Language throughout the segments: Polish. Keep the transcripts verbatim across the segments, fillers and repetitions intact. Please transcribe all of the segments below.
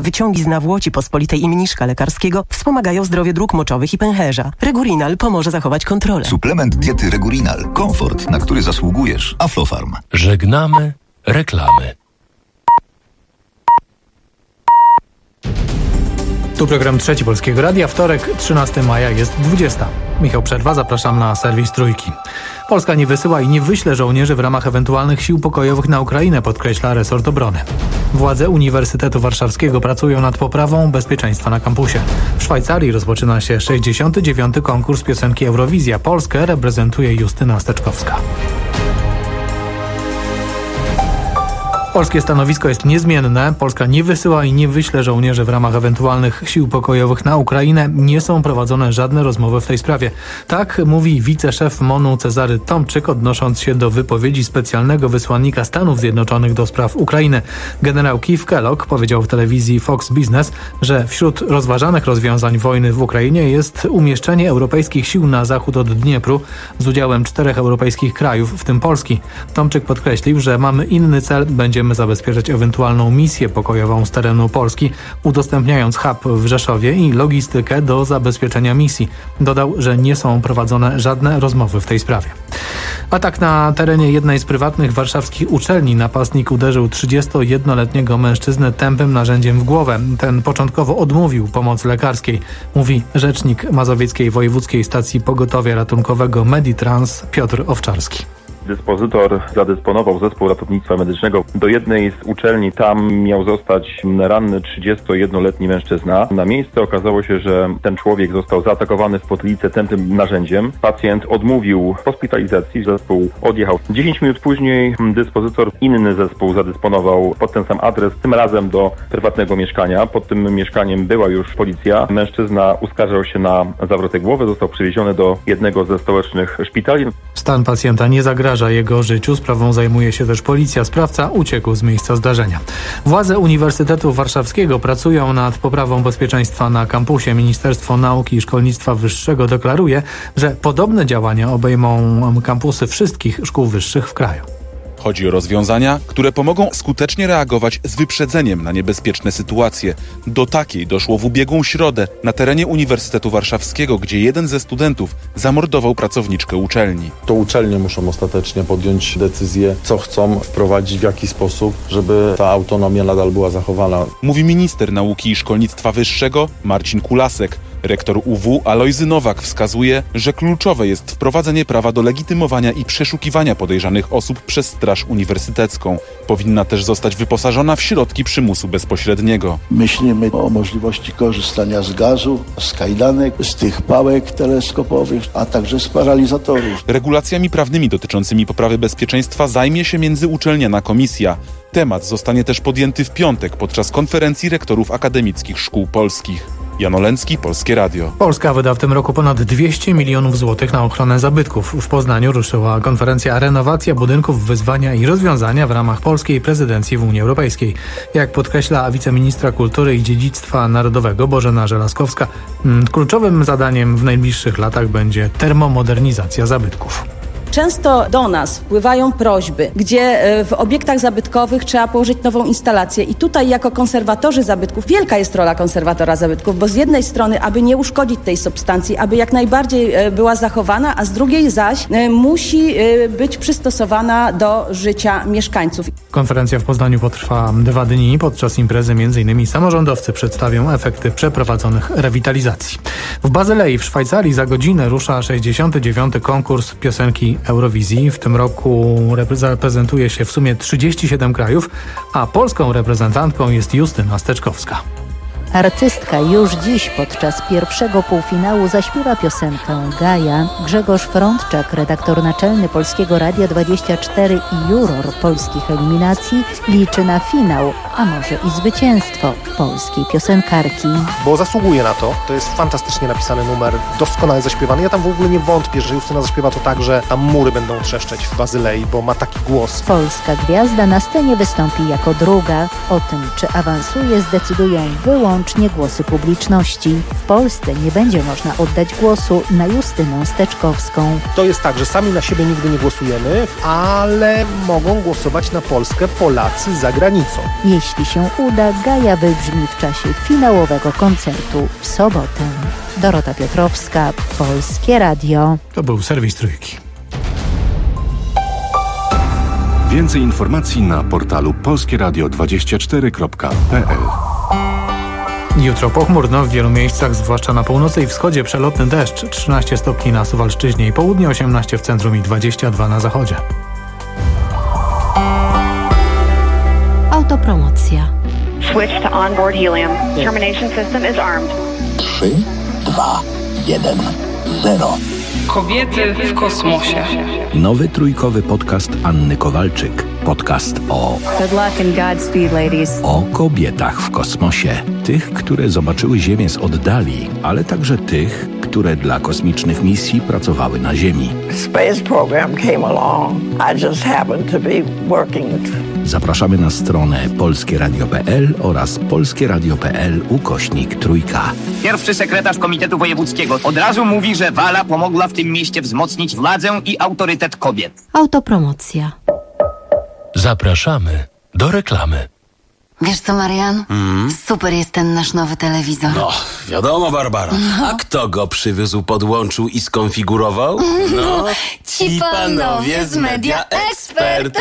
wyciągi z nawłoci pospolitej i mniszka lekarskiego wspomagają zdrowie dróg moczowych i pęcherza. Regurinal pomoże zachować kontrolę. Suplement diety Regurinal. Komfort, na który zasługujesz. Aflofarm. Żegnamy reklamy. Tu program Trzeci Polskiego Radia. Wtorek, trzynastego maja, jest dwudziesta. Michał Przerwa, zapraszam na serwis Trójki. Polska nie wysyła i nie wyśle żołnierzy w ramach ewentualnych sił pokojowych na Ukrainę, podkreśla resort obrony. Władze Uniwersytetu Warszawskiego pracują nad poprawą bezpieczeństwa na kampusie. W Szwajcarii rozpoczyna się sześćdziesiąty dziewiąty konkurs piosenki Eurowizja. Polskę reprezentuje Justyna Steczkowska. Polskie stanowisko jest niezmienne. Polska nie wysyła i nie wyśle żołnierzy w ramach ewentualnych sił pokojowych na Ukrainę. Nie są prowadzone żadne rozmowy w tej sprawie. Tak mówi wiceszef MON-u Cezary Tomczyk, odnosząc się do wypowiedzi specjalnego wysłannika Stanów Zjednoczonych do spraw Ukrainy. Generał Keith Kellogg powiedział w telewizji Fox Business, że wśród rozważanych rozwiązań wojny w Ukrainie jest umieszczenie europejskich sił na zachód od Dniepru z udziałem czterech europejskich krajów, w tym Polski. Tomczyk podkreślił, że mamy inny cel, będziemy zabezpieczać ewentualną misję pokojową z terenu Polski, udostępniając hub w Rzeszowie i logistykę do zabezpieczenia misji. Dodał, że nie są prowadzone żadne rozmowy w tej sprawie. Atak na terenie jednej z prywatnych warszawskich uczelni. Napastnik uderzył trzydziestojednoletniego mężczyznę tępym narzędziem w głowę. Ten początkowo odmówił pomocy lekarskiej, mówi rzecznik Mazowieckiej Wojewódzkiej Stacji Pogotowia Ratunkowego Meditrans Piotr Owczarski. Dyspozytor zadysponował zespół ratownictwa medycznego do jednej z uczelni. Tam miał zostać ranny trzydziestojednoletni mężczyzna. Na miejsce okazało się, że ten człowiek został zaatakowany w potylicę tępym narzędziem. Pacjent odmówił hospitalizacji, zespół odjechał. dziesięć minut później dyspozytor inny zespół zadysponował pod ten sam adres, tym razem do prywatnego mieszkania. Pod tym mieszkaniem była już policja. Mężczyzna uskarżał się na zawrotek głowy, został przewieziony do jednego ze stołecznych szpitali. Stan pacjenta nie zagraża jego życiu. Sprawą zajmuje się też policja. Sprawca uciekł z miejsca zdarzenia. Władze Uniwersytetu Warszawskiego pracują nad poprawą bezpieczeństwa na kampusie. Ministerstwo Nauki i Szkolnictwa Wyższego deklaruje, że podobne działania obejmą kampusy wszystkich szkół wyższych w kraju. Chodzi o rozwiązania, które pomogą skutecznie reagować z wyprzedzeniem na niebezpieczne sytuacje. Do takiej doszło w ubiegłą środę na terenie Uniwersytetu Warszawskiego, gdzie jeden ze studentów zamordował pracowniczkę uczelni. To uczelnie muszą ostatecznie podjąć decyzję, co chcą wprowadzić, w jaki sposób, żeby ta autonomia nadal była zachowana. Mówi minister nauki i szkolnictwa wyższego Marcin Kulasek. Rektor U W Alojzy Nowak wskazuje, że kluczowe jest wprowadzenie prawa do legitymowania i przeszukiwania podejrzanych osób przez Straż Uniwersytecką. Powinna też zostać wyposażona w środki przymusu bezpośredniego. Myślimy o możliwości korzystania z gazu, z kajdanek, z tych pałek teleskopowych, a także z paralizatorów. Regulacjami prawnymi dotyczącymi poprawy bezpieczeństwa zajmie się międzyuczelniana komisja. Temat zostanie też podjęty w piątek podczas konferencji rektorów akademickich szkół polskich. Jan Oleński, Polskie Radio. Polska wyda w tym roku ponad dwieście milionów złotych na ochronę zabytków. W Poznaniu ruszyła konferencja Renowacja budynków, wyzwania i rozwiązania w ramach polskiej prezydencji w Unii Europejskiej. Jak podkreśla wiceministra kultury i dziedzictwa narodowego Bożena Żelazkowska, kluczowym zadaniem w najbliższych latach będzie termomodernizacja zabytków. Często do nas wpływają prośby, gdzie w obiektach zabytkowych trzeba położyć nową instalację i tutaj jako konserwatorzy zabytków wielka jest rola konserwatora zabytków, bo z jednej strony, aby nie uszkodzić tej substancji, aby jak najbardziej była zachowana, a z drugiej zaś musi być przystosowana do życia mieszkańców. Konferencja w Poznaniu potrwa dwa dni. Podczas imprezy m.in. samorządowcy przedstawią efekty przeprowadzonych rewitalizacji. W Bazylei w Szwajcarii za godzinę rusza sześćdziesiąty dziewiąty konkurs piosenki Eurowizji. W tym roku reprezentuje się w sumie trzydzieści siedem krajów, a polską reprezentantką jest Justyna Steczkowska. Artystka już dziś podczas pierwszego półfinału zaśpiewa piosenkę Gaja. Grzegorz Frądczak, redaktor naczelny Polskiego Radia dwadzieścia cztery i juror polskich eliminacji, liczy na finał, a może i zwycięstwo polskiej piosenkarki. Bo zasługuje na to. To jest fantastycznie napisany numer, doskonale zaśpiewany. Ja tam w ogóle nie wątpię, że Justyna zaśpiewa to tak, że tam mury będą trzeszczeć w Bazylei, bo ma taki głos. Polska gwiazda na scenie wystąpi jako druga. O tym, czy awansuje, zdecydują wyłącznie wyłącznie głosy publiczności. W Polsce nie będzie można oddać głosu na Justynę Steczkowską. To jest tak, że sami na siebie nigdy nie głosujemy, ale mogą głosować na Polskę Polacy za granicą. Jeśli się uda, Gaja wybrzmi w czasie finałowego koncertu w sobotę. Dorota Piotrowska, Polskie Radio. To był serwis Trójki. Więcej informacji na portalu polskieradio dwadzieścia cztery kropka p l. Jutro pochmurno, w wielu miejscach, zwłaszcza na północy i wschodzie, przelotny deszcz. trzynaście stopni na Suwalszczyźnie i południe, osiemnaście w centrum i dwadzieścia dwa na zachodzie. Autopromocja. Switch to onboard helium. Termination system is armed. trzy, dwa, jeden, zero. Kobiety w kosmosie. Nowy trójkowy podcast Anny Kowalczyk. Podcast o... Good luck and Godspeed, ladies. O kobietach w kosmosie. Tych, które zobaczyły Ziemię z oddali, ale także tych, które dla kosmicznych misji pracowały na Ziemi. Space program came along. I just happened to be working. Zapraszamy na stronę polskieradio kropka p l oraz polskieradio kropka p l ukośnik trójka. Pierwszy sekretarz Komitetu Wojewódzkiego od razu mówi, że Wala pomogła w tym mieście wzmocnić władzę i autorytet kobiet. Autopromocja. Zapraszamy do reklamy. Wiesz co, Marian? Mm. Super jest ten nasz nowy telewizor. No, wiadomo, Barbara. No. A kto go przywiózł, podłączył i skonfigurował? No, ci panowie z Media Expert.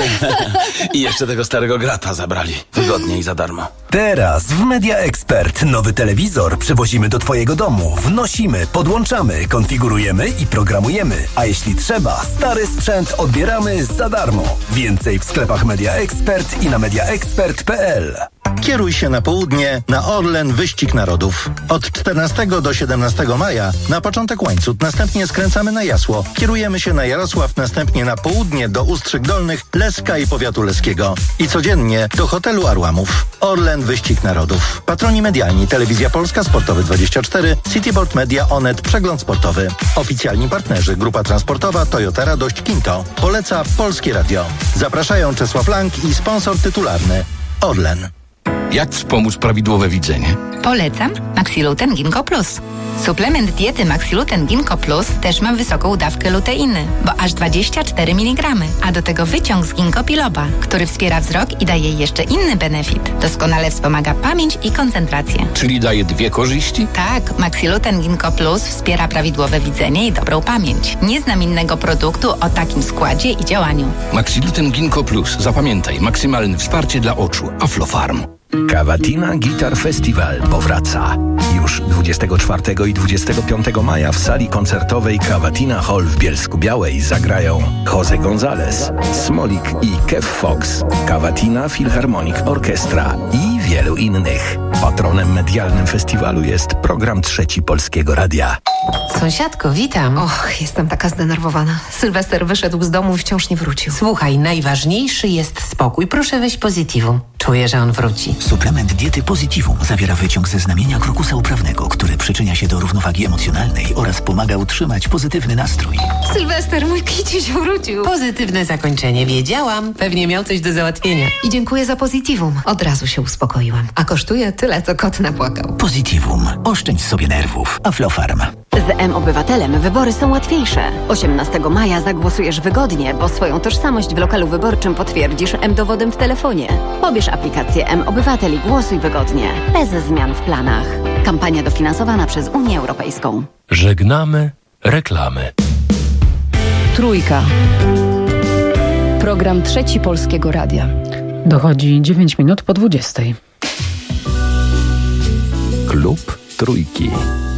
I jeszcze tego starego grata zabrali. Wygodnie i za darmo. Teraz w Media Expert nowy telewizor przywozimy do twojego domu. Wnosimy, podłączamy, konfigurujemy i programujemy. A jeśli trzeba, stary sprzęt odbieramy za darmo. Więcej w sklepach Media Expert i na media expert kropka p l. Kieruj się na południe na Orlen Wyścig Narodów. Od czternastego do siedemnastego maja na początek Łańcut, następnie skręcamy na Jasło. Kierujemy się na Jarosław, następnie na południe do Ustrzyk Dolnych, Leska i powiatu leskiego. I codziennie do hotelu Arłamów. Orlen Wyścig Narodów. Patroni medialni: Telewizja Polska, Sportowy dwadzieścia cztery, Cityboard Media, Onet, Przegląd Sportowy. Oficjalni partnerzy: Grupa Transportowa, Toyota Radość, Kinto. Poleca Polskie Radio. Zapraszają Czesław Lang i sponsor tytularny Orlen. Jak wspomóc prawidłowe widzenie? Polecam Maxiluten Ginkgo Plus. Suplement diety Maxiluten Ginkgo Plus też ma wysoką dawkę luteiny, bo aż dwadzieścia cztery miligramy, a do tego wyciąg z ginkgo biloba, który wspiera wzrok i daje jeszcze inny benefit. Doskonale wspomaga pamięć i koncentrację. Czyli daje dwie korzyści? Tak, Maxiluten Ginkgo Plus wspiera prawidłowe widzenie i dobrą pamięć. Nie znam innego produktu o takim składzie i działaniu. Maxiluten Ginkgo Plus. Zapamiętaj, maksymalne wsparcie dla oczu. Aflofarm. Cavatina Guitar Festival powraca. Już dwudziestego czwartego i dwudziestego piątego maja w sali koncertowej Cavatina Hall w Bielsku-Białej zagrają Jose González, Smolik i Kev Fox, Cavatina Philharmonic Orchestra i wielu innych. Patronem medialnym festiwalu jest program Trzeci Polskiego Radia. Sąsiadko, witam. Och, jestem taka zdenerwowana. Sylwester wyszedł z domu i wciąż nie wrócił. Słuchaj, najważniejszy jest spokój. Proszę weź Positivum. Czuję, że on wróci. Suplement diety Positivum zawiera wyciąg ze znamienia krokusa uprawnego, który przyczynia się do równowagi emocjonalnej oraz pomaga utrzymać pozytywny nastrój. Sylwester, mój kiciuś wrócił. Pozytywne zakończenie, wiedziałam. Pewnie miał coś do załatwienia. I dziękuję za Positivum. Od razu się uspokoiłam. A kosztuje tyle, co kot napłakał. Positivum. Oszczędź sobie nerwów. Aflofarm. Z M-Obywatelem wybory są łatwiejsze. osiemnastego maja zagłosujesz wygodnie, bo swoją tożsamość w lokalu wyborczym potwierdzisz M-Dowodem w telefonie. Pobierz aplikację M-Obywatel i głosuj wygodnie. Bez zmian w planach. Kampania dofinansowana przez Unię Europejską. Żegnamy reklamy. Trójka. Program Trzeci Polskiego Radia. Dochodzi dziewięć minut po dwudziestej. Klub Trójki.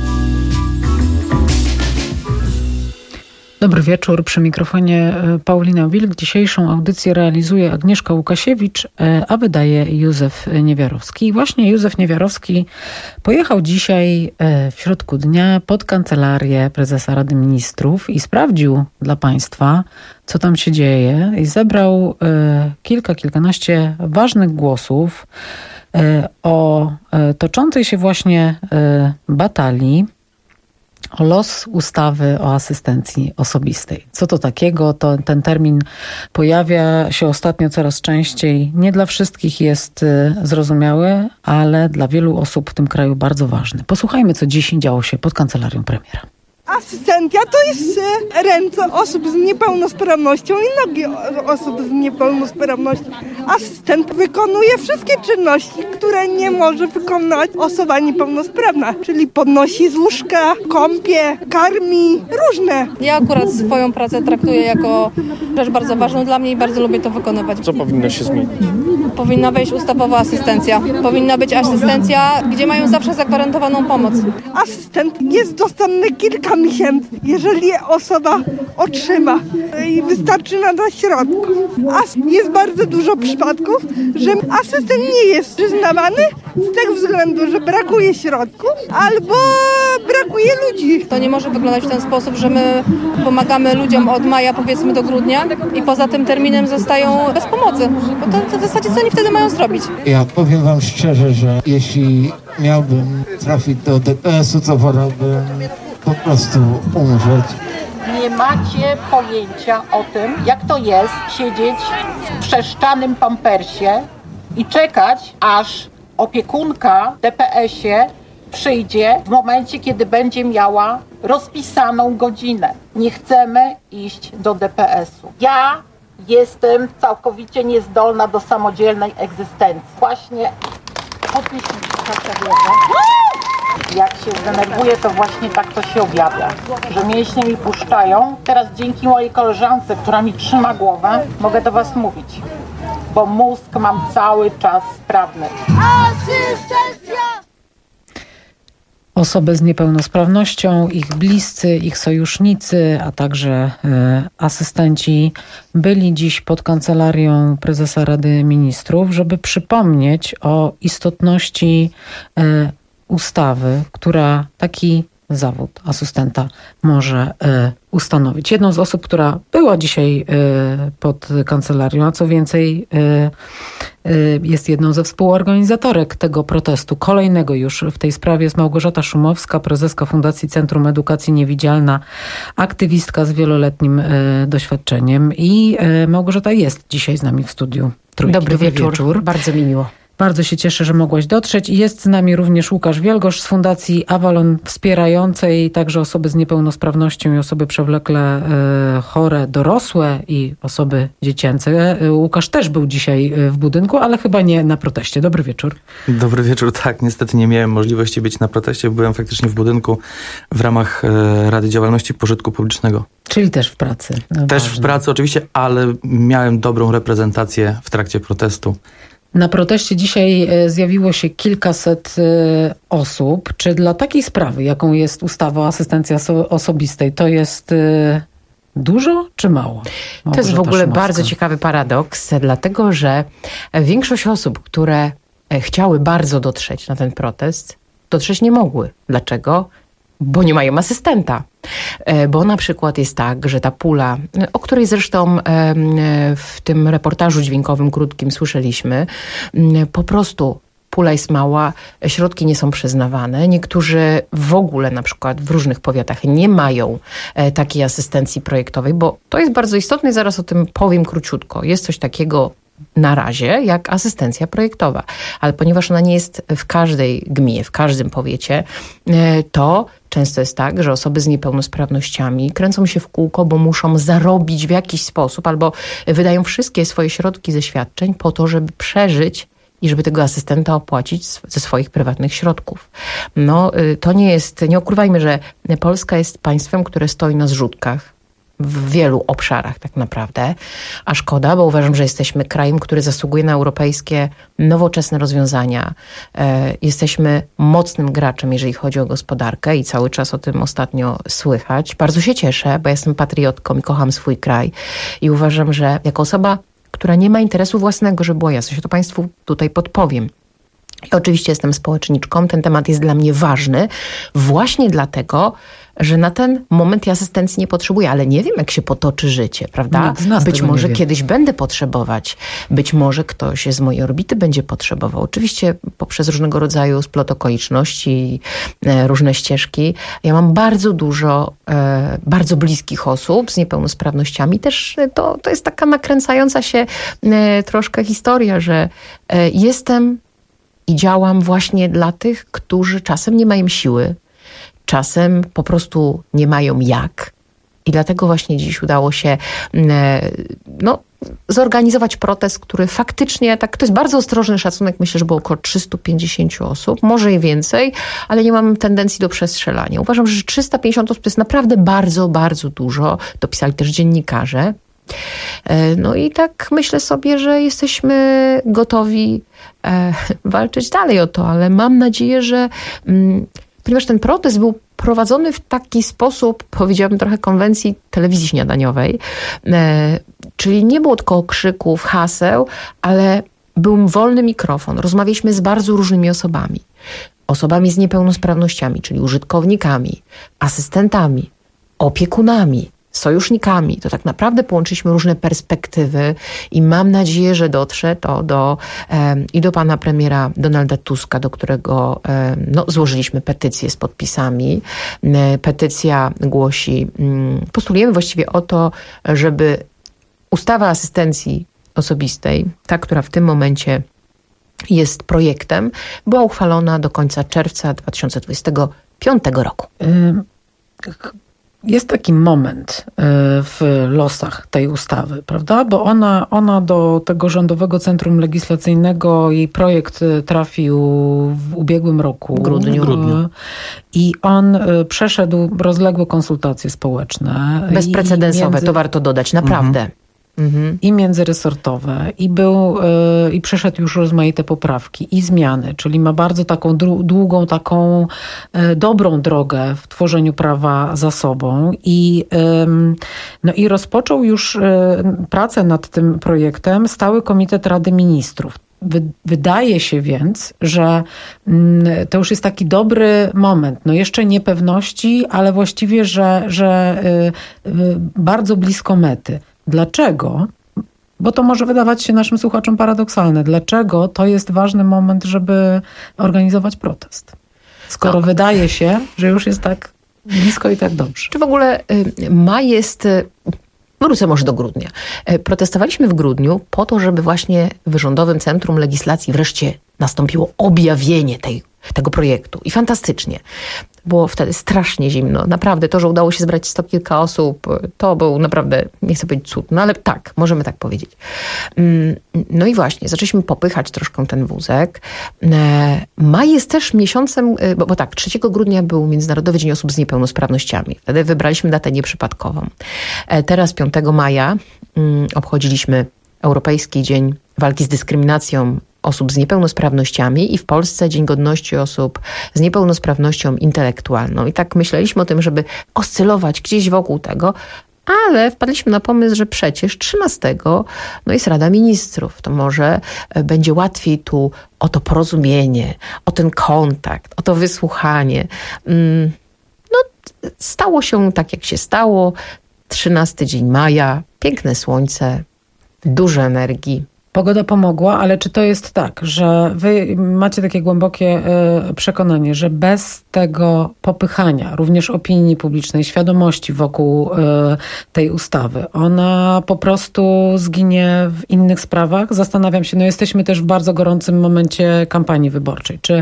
Dobry wieczór, przy mikrofonie Paulina Wilk. Dzisiejszą audycję realizuje Agnieszka Łukasiewicz, a wydaje Józef Niewiarowski. I właśnie Józef Niewiarowski pojechał dzisiaj w środku dnia pod kancelarię prezesa Rady Ministrów i sprawdził dla państwa, co tam się dzieje, i zebrał kilka, kilkanaście ważnych głosów o toczącej się właśnie batalii o los ustawy o asystencji osobistej. Co to takiego? To ten termin pojawia się ostatnio coraz częściej. Nie dla wszystkich jest zrozumiały, ale dla wielu osób w tym kraju bardzo ważny. Posłuchajmy, co dziś działo się pod kancelarią premiera. Asystencja to jest ręce osób z niepełnosprawnością i nogi osób z niepełnosprawnością. Asystent wykonuje wszystkie czynności, które nie może wykonać osoba niepełnosprawna, czyli podnosi z łóżka, kąpie, karmi, różne. Ja akurat swoją pracę traktuję jako rzecz bardzo ważną dla mnie i bardzo lubię to wykonywać. Co powinno się zmienić? Powinna wejść ustawowa asystencja. Powinna być asystencja, gdzie mają zawsze zagwarantowaną pomoc. Asystent jest dostępny kilka miesięcy, jeżeli osoba otrzyma i wystarczy nadać środków. A jest bardzo dużo przypadków, że asystent nie jest przyznawany z tego względu, że brakuje środków albo brakuje ludzi. To nie może wyglądać w ten sposób, że my pomagamy ludziom od maja powiedzmy do grudnia i poza tym terminem zostają bez pomocy. Bo to, to w zasadzie co oni wtedy mają zrobić? Ja powiem wam szczerze, że jeśli miałbym trafić do D P S-u, to wolałbym po prostu umrzeć. Nie macie pojęcia o tym, jak to jest siedzieć w przeszczanym pampersie i czekać, aż opiekunka w D P S-ie przyjdzie w momencie, kiedy będzie miała rozpisaną godzinę. Nie chcemy iść do D P S-u. Ja jestem całkowicie niezdolna do samodzielnej egzystencji. Właśnie podnieśmy jak się zdenerwuję, to właśnie tak to się objawia, że mięśnie mi puszczają. Teraz dzięki mojej koleżance, która mi trzyma głowę, mogę do was mówić, bo mózg mam cały czas sprawny. Asystencja! Osoby z niepełnosprawnością, ich bliscy, ich sojusznicy, a także y, asystenci byli dziś pod kancelarią prezesa Rady Ministrów, żeby przypomnieć o istotności y, ustawy, która taki zawód asystenta może y, ustanowić. Jedną z osób, która była dzisiaj y, pod kancelarią, a co więcej y, y, jest jedną ze współorganizatorek tego protestu, kolejnego już w tej sprawie, jest Małgorzata Szumowska, prezeska Fundacji Centrum Edukacji Niewidzialna, aktywistka z wieloletnim y, doświadczeniem i y, Małgorzata jest dzisiaj z nami w studiu Trójki. Dobry, Dobry wieczór. wieczór, bardzo mi miło. Bardzo się cieszę, że mogłaś dotrzeć i jest z nami również Łukasz Wielgosz z Fundacji Avalon, wspierającej także osoby z niepełnosprawnością i osoby przewlekle y, chore, dorosłe i osoby dziecięce. Y, Łukasz też był dzisiaj w budynku, ale chyba nie na proteście. Dobry wieczór. Dobry wieczór, tak. Niestety nie miałem możliwości być na proteście. Byłem faktycznie w budynku w ramach y, Rady Działalności Pożytku Publicznego. Czyli też w pracy. No też ważne. w pracy oczywiście, ale miałem dobrą reprezentację w trakcie protestu. Na proteście dzisiaj zjawiło się kilkaset osób. Czy dla takiej sprawy, jaką jest ustawa o asystencji osobistej, to jest dużo czy mało? To jest w ogóle Szumowska. Bardzo ciekawy paradoks, dlatego że większość osób, które chciały bardzo dotrzeć na ten protest, dotrzeć nie mogły. Dlaczego? Bo nie mają asystenta. Bo na przykład jest tak, że ta pula, o której zresztą w tym reportażu dźwiękowym krótkim słyszeliśmy, po prostu pula jest mała, środki nie są przyznawane. Niektórzy w ogóle na przykład w różnych powiatach nie mają takiej asystencji projektowej, bo to jest bardzo istotne i zaraz o tym powiem króciutko. Jest coś takiego na razie jak asystencja projektowa, ale ponieważ ona nie jest w każdej gminie, w każdym powiecie, to często jest tak, że osoby z niepełnosprawnościami kręcą się w kółko, bo muszą zarobić w jakiś sposób albo wydają wszystkie swoje środki ze świadczeń po to, żeby przeżyć i żeby tego asystenta opłacić ze swoich prywatnych środków. No to nie jest, nie ukrywajmy, że Polska jest państwem, które stoi na zrzutkach w wielu obszarach tak naprawdę, a szkoda, bo uważam, że jesteśmy krajem, który zasługuje na europejskie, nowoczesne rozwiązania. E, jesteśmy mocnym graczem, jeżeli chodzi o gospodarkę i cały czas o tym ostatnio słychać. Bardzo się cieszę, bo jestem patriotką i kocham swój kraj i uważam, że jako osoba, która nie ma interesu własnego, żeby była jasność, to Państwu tutaj podpowiem. I oczywiście jestem społeczniczką, ten temat jest dla mnie ważny, właśnie dlatego, że na ten moment ja asystencji nie potrzebuję, ale nie wiem, jak się potoczy życie, prawda? Nikt z nas Być tego może nie wie. kiedyś będę potrzebować, być może ktoś z mojej orbity będzie potrzebował. Oczywiście poprzez różnego rodzaju splot okoliczności, e, różne ścieżki. Ja mam bardzo dużo, e, bardzo bliskich osób z niepełnosprawnościami. Też to, to jest taka nakręcająca się e, troszkę historia, że e, jestem i działam właśnie dla tych, którzy czasem nie mają siły, czasem po prostu nie mają jak. I dlatego właśnie dziś udało się no, zorganizować protest, który faktycznie, tak, to jest bardzo ostrożny szacunek, myślę, że było około trzysta pięćdziesiąt osób, może i więcej, ale nie mam tendencji do przestrzelania. Uważam, że trzysta pięćdziesiąt osób to jest naprawdę bardzo, bardzo dużo. To pisali też dziennikarze. No i tak myślę sobie, że jesteśmy gotowi e, walczyć dalej o to, ale mam nadzieję, że mm, ponieważ ten protest był prowadzony w taki sposób, powiedziałabym trochę konwencji telewizji śniadaniowej, e, czyli nie było tylko krzyków, haseł, ale był wolny mikrofon. Rozmawialiśmy z bardzo różnymi osobami. Osobami z niepełnosprawnościami, czyli użytkownikami, asystentami, opiekunami, sojusznikami. To tak naprawdę połączyliśmy różne perspektywy i mam nadzieję, że dotrze to do, e, i do pana premiera Donalda Tuska, do którego e, no, złożyliśmy petycję z podpisami. E, petycja głosi, mm, postulujemy właściwie o to, żeby ustawa asystencji osobistej, ta, która w tym momencie jest projektem, była uchwalona do końca czerwca dwa tysiące dwudziestego piątego roku. Y- Jest taki moment w losach tej ustawy, prawda? Bo ona, ona do tego Rządowego Centrum Legislacyjnego, jej projekt trafił w ubiegłym roku. W grudniu. W grudniu. I on przeszedł rozległe konsultacje społeczne. Bezprecedensowe, między... to warto dodać, naprawdę. Mhm. Mhm. I międzyresortowe, i był, yy, i przeszedł już rozmaite poprawki i zmiany, czyli ma bardzo taką dru- długą, taką yy, dobrą drogę w tworzeniu prawa za sobą i, yy, no i rozpoczął już yy, pracę nad tym projektem Stały Komitet Rady Ministrów. Wydaje się więc, że to już jest taki dobry moment. No jeszcze niepewności, ale właściwie, że, że bardzo blisko mety. Dlaczego? Bo to może wydawać się naszym słuchaczom paradoksalne. Dlaczego to jest ważny moment, żeby organizować protest? Skoro no. wydaje się, że już jest tak blisko i tak dobrze. Czy w ogóle maj jest... Wrócę może do grudnia. Protestowaliśmy w grudniu po to, żeby właśnie w Rządowym Centrum Legislacji wreszcie nastąpiło objawienie tej, tego projektu. I fantastycznie. Było wtedy strasznie zimno. Naprawdę to, że udało się zebrać sto kilka osób, to był naprawdę, nie chcę powiedzieć cud, no ale tak, możemy tak powiedzieć. No i właśnie, zaczęliśmy popychać troszkę ten wózek. Maj jest też miesiącem, bo, bo tak, trzeciego grudnia był Międzynarodowy Dzień Osób z Niepełnosprawnościami. Wtedy wybraliśmy datę nieprzypadkową. Teraz piątego maja obchodziliśmy Europejski Dzień Walki z Dyskryminacją osób z niepełnosprawnościami i w Polsce Dzień Godności Osób z Niepełnosprawnością Intelektualną. I tak myśleliśmy o tym, żeby oscylować gdzieś wokół tego, ale wpadliśmy na pomysł, że przecież trzynastego no jest Rada Ministrów. To może będzie łatwiej tu o to porozumienie, o ten kontakt, o to wysłuchanie. No stało się tak, jak się stało. trzynasty dzień maja, piękne słońce, dużo energii. Pogoda pomogła, ale czy to jest tak, że wy macie takie głębokie y, przekonanie, że bez tego popychania, również opinii publicznej, świadomości wokół y, tej ustawy, ona po prostu zginie w innych sprawach? Zastanawiam się, no jesteśmy też w bardzo gorącym momencie kampanii wyborczej. Czy y,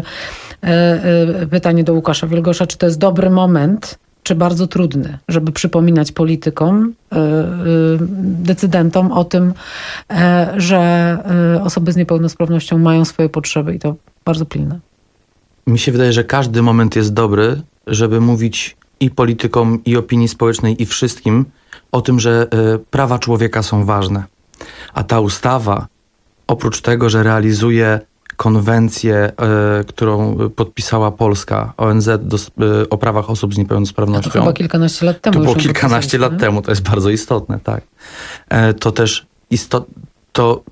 y, pytanie do Łukasza Wielgosza, czy to jest dobry moment, czy bardzo trudny, żeby przypominać politykom, yy, yy, decydentom o tym, yy, że yy, osoby z niepełnosprawnością mają swoje potrzeby i to bardzo pilne. Mi się wydaje, że każdy moment jest dobry, żeby mówić i politykom, i opinii społecznej, i wszystkim o tym, że yy, prawa człowieka są ważne. A ta ustawa, oprócz tego, że realizuje konwencję, y, którą podpisała Polska, O N Z do, y, o prawach osób z niepełnosprawnością. To chyba kilkanaście lat temu. To było kilkanaście lat temu, to jest bardzo istotne, tak. E, to też istot, to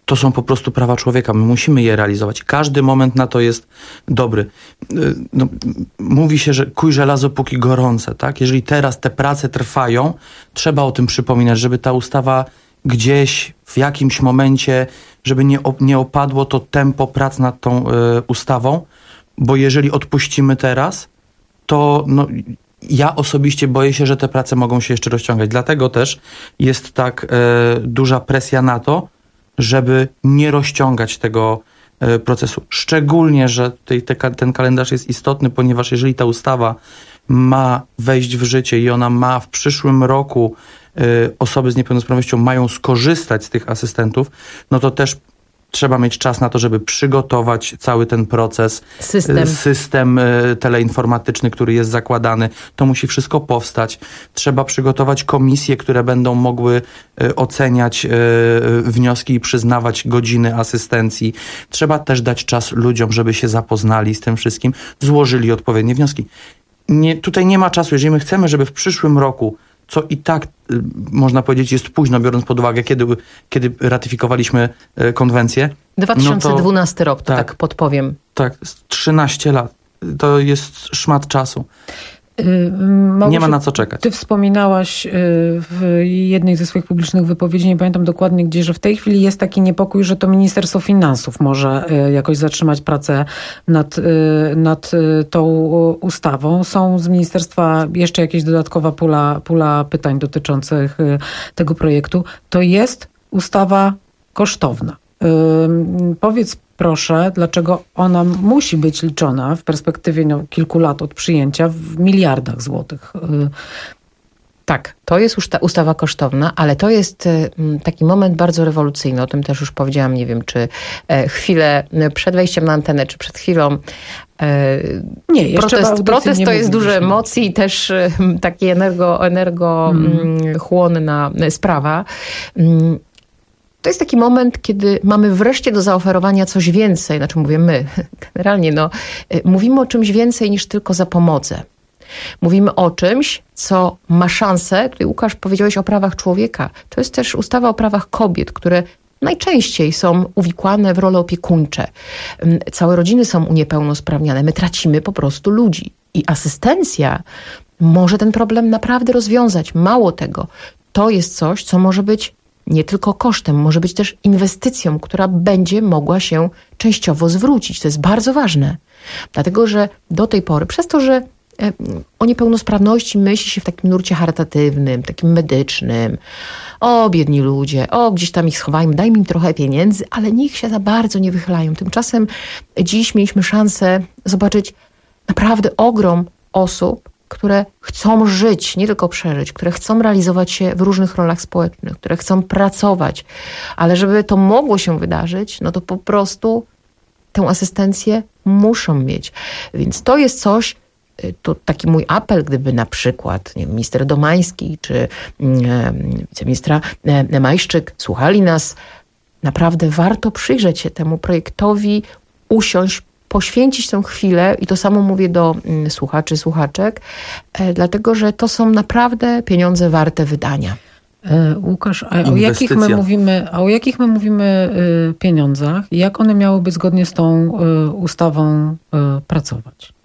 to są po prostu prawa człowieka. My musimy je realizować. Każdy moment na to jest dobry. No, mówi się, że kuj żelazo póki gorące, tak? Jeżeli teraz te prace trwają, trzeba o tym przypominać, żeby ta ustawa gdzieś w jakimś momencie, żeby nie, nie opadło to tempo prac nad tą y, ustawą, bo jeżeli odpuścimy teraz, to no, ja osobiście boję się, że te prace mogą się jeszcze rozciągać. Dlatego też jest tak y, duża presja na to, żeby nie rozciągać tego y, procesu. Szczególnie, że tej, te, ten kalendarz jest istotny, ponieważ jeżeli ta ustawa ma wejść w życie i ona ma w przyszłym roku y, osoby z niepełnosprawnością mają skorzystać z tych asystentów, no to też trzeba mieć czas na to, żeby przygotować cały ten proces. System. System y, teleinformatyczny, który jest zakładany. To musi wszystko powstać. Trzeba przygotować komisje, które będą mogły y, oceniać y, wnioski i przyznawać godziny asystencji. Trzeba też dać czas ludziom, żeby się zapoznali z tym wszystkim, złożyli odpowiednie wnioski. Nie, tutaj nie ma czasu. Jeżeli my chcemy, żeby w przyszłym roku, co i tak y, można powiedzieć jest późno, biorąc pod uwagę, kiedy, kiedy ratyfikowaliśmy y, konwencję. dwa tysiące dwunasty no to, rok, to tak, tak podpowiem. Tak, trzynaście lat. To jest szmat czasu. Małgosiu, nie ma na co czekać. Ty wspominałaś w jednej ze swoich publicznych wypowiedzi, nie pamiętam dokładnie gdzie, że w tej chwili jest taki niepokój, że to Ministerstwo Finansów może jakoś zatrzymać pracę nad, nad tą ustawą. Są z ministerstwa jeszcze jakieś dodatkowa pula, pula pytań dotyczących tego projektu. To jest ustawa kosztowna. Yy, powiedz proszę, dlaczego ona musi być liczona w perspektywie no, kilku lat od przyjęcia w miliardach złotych? Yy. Tak, to jest już ta ustawa kosztowna, ale to jest taki moment bardzo rewolucyjny. O tym też już powiedziałam, nie wiem, czy chwilę przed wejściem na antenę, czy przed chwilą. Nie, jeszcze protest, protest to jest dużo emocji i też taki energo, energochłonna mm. sprawa. To jest taki moment, kiedy mamy wreszcie do zaoferowania coś więcej, znaczy mówię my, generalnie no, mówimy o czymś więcej niż tylko za pomocę. Mówimy o czymś, co ma szansę, tutaj Łukasz powiedziałeś o prawach człowieka, to jest też ustawa o prawach kobiet, które najczęściej są uwikłane w role opiekuńcze. Całe rodziny są uniepełnosprawniane, my tracimy po prostu ludzi i asystencja może ten problem naprawdę rozwiązać. Mało tego, to jest coś, co może być nie tylko kosztem, może być też inwestycją, która będzie mogła się częściowo zwrócić. To jest bardzo ważne. Dlatego, że do tej pory, przez to, że o niepełnosprawności myśli się w takim nurcie charytatywnym, takim medycznym. O, biedni ludzie, o, gdzieś tam ich schowajmy, dajmy im trochę pieniędzy, ale nikt się za bardzo nie wychylają. Tymczasem dziś mieliśmy szansę zobaczyć naprawdę ogrom osób, które chcą żyć, nie tylko przeżyć, które chcą realizować się w różnych rolach społecznych, które chcą pracować, ale żeby to mogło się wydarzyć, no to po prostu tę asystencję muszą mieć. Więc to jest coś, to taki mój apel, gdyby na przykład nie wiem, minister Domański czy wiceministra Majszczyk słuchali nas, naprawdę warto przyjrzeć się temu projektowi, usiąść, poświęcić tę chwilę i to samo mówię do słuchaczy, słuchaczek, dlatego, że to są naprawdę pieniądze warte wydania. Łukasz, a o jakich my mówimy, a o jakich my mówimy pieniądzach? Jak one miałyby zgodnie z tą ustawą pracować?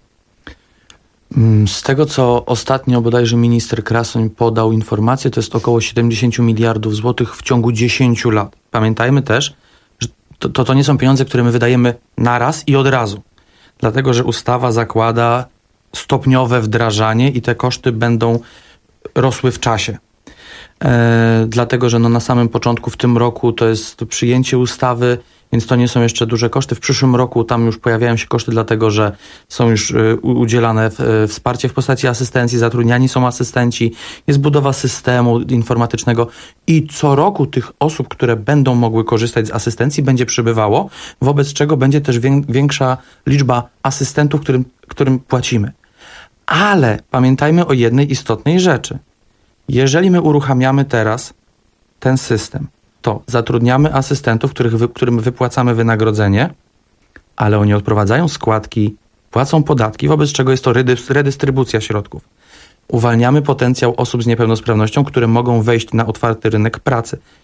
Z tego, co ostatnio bodajże minister Krasoń podał informację, to jest około siedemdziesiąt miliardów złotych w ciągu dziesięciu lat. Pamiętajmy też, że to, to, to nie są pieniądze, które my wydajemy naraz i od razu. Dlatego, że ustawa zakłada stopniowe wdrażanie i te koszty będą rosły w czasie. E, dlatego, że no na samym początku w tym roku to jest przyjęcie ustawy, więc to nie są jeszcze duże koszty. W przyszłym roku tam już pojawiają się koszty, dlatego że są już udzielane wsparcie w postaci asystencji, zatrudniani są asystenci, jest budowa systemu informatycznego i co roku tych osób, które będą mogły korzystać z asystencji, będzie przybywało, wobec czego będzie też większa liczba asystentów, którym, którym płacimy. Ale pamiętajmy o jednej istotnej rzeczy. Jeżeli my uruchamiamy teraz ten system, to zatrudniamy asystentów, których wy, którym wypłacamy wynagrodzenie, ale oni odprowadzają składki, płacą podatki, wobec czego jest to redystrybucja środków. Uwalniamy potencjał osób z niepełnosprawnością, które mogą wejść na otwarty rynek pracy.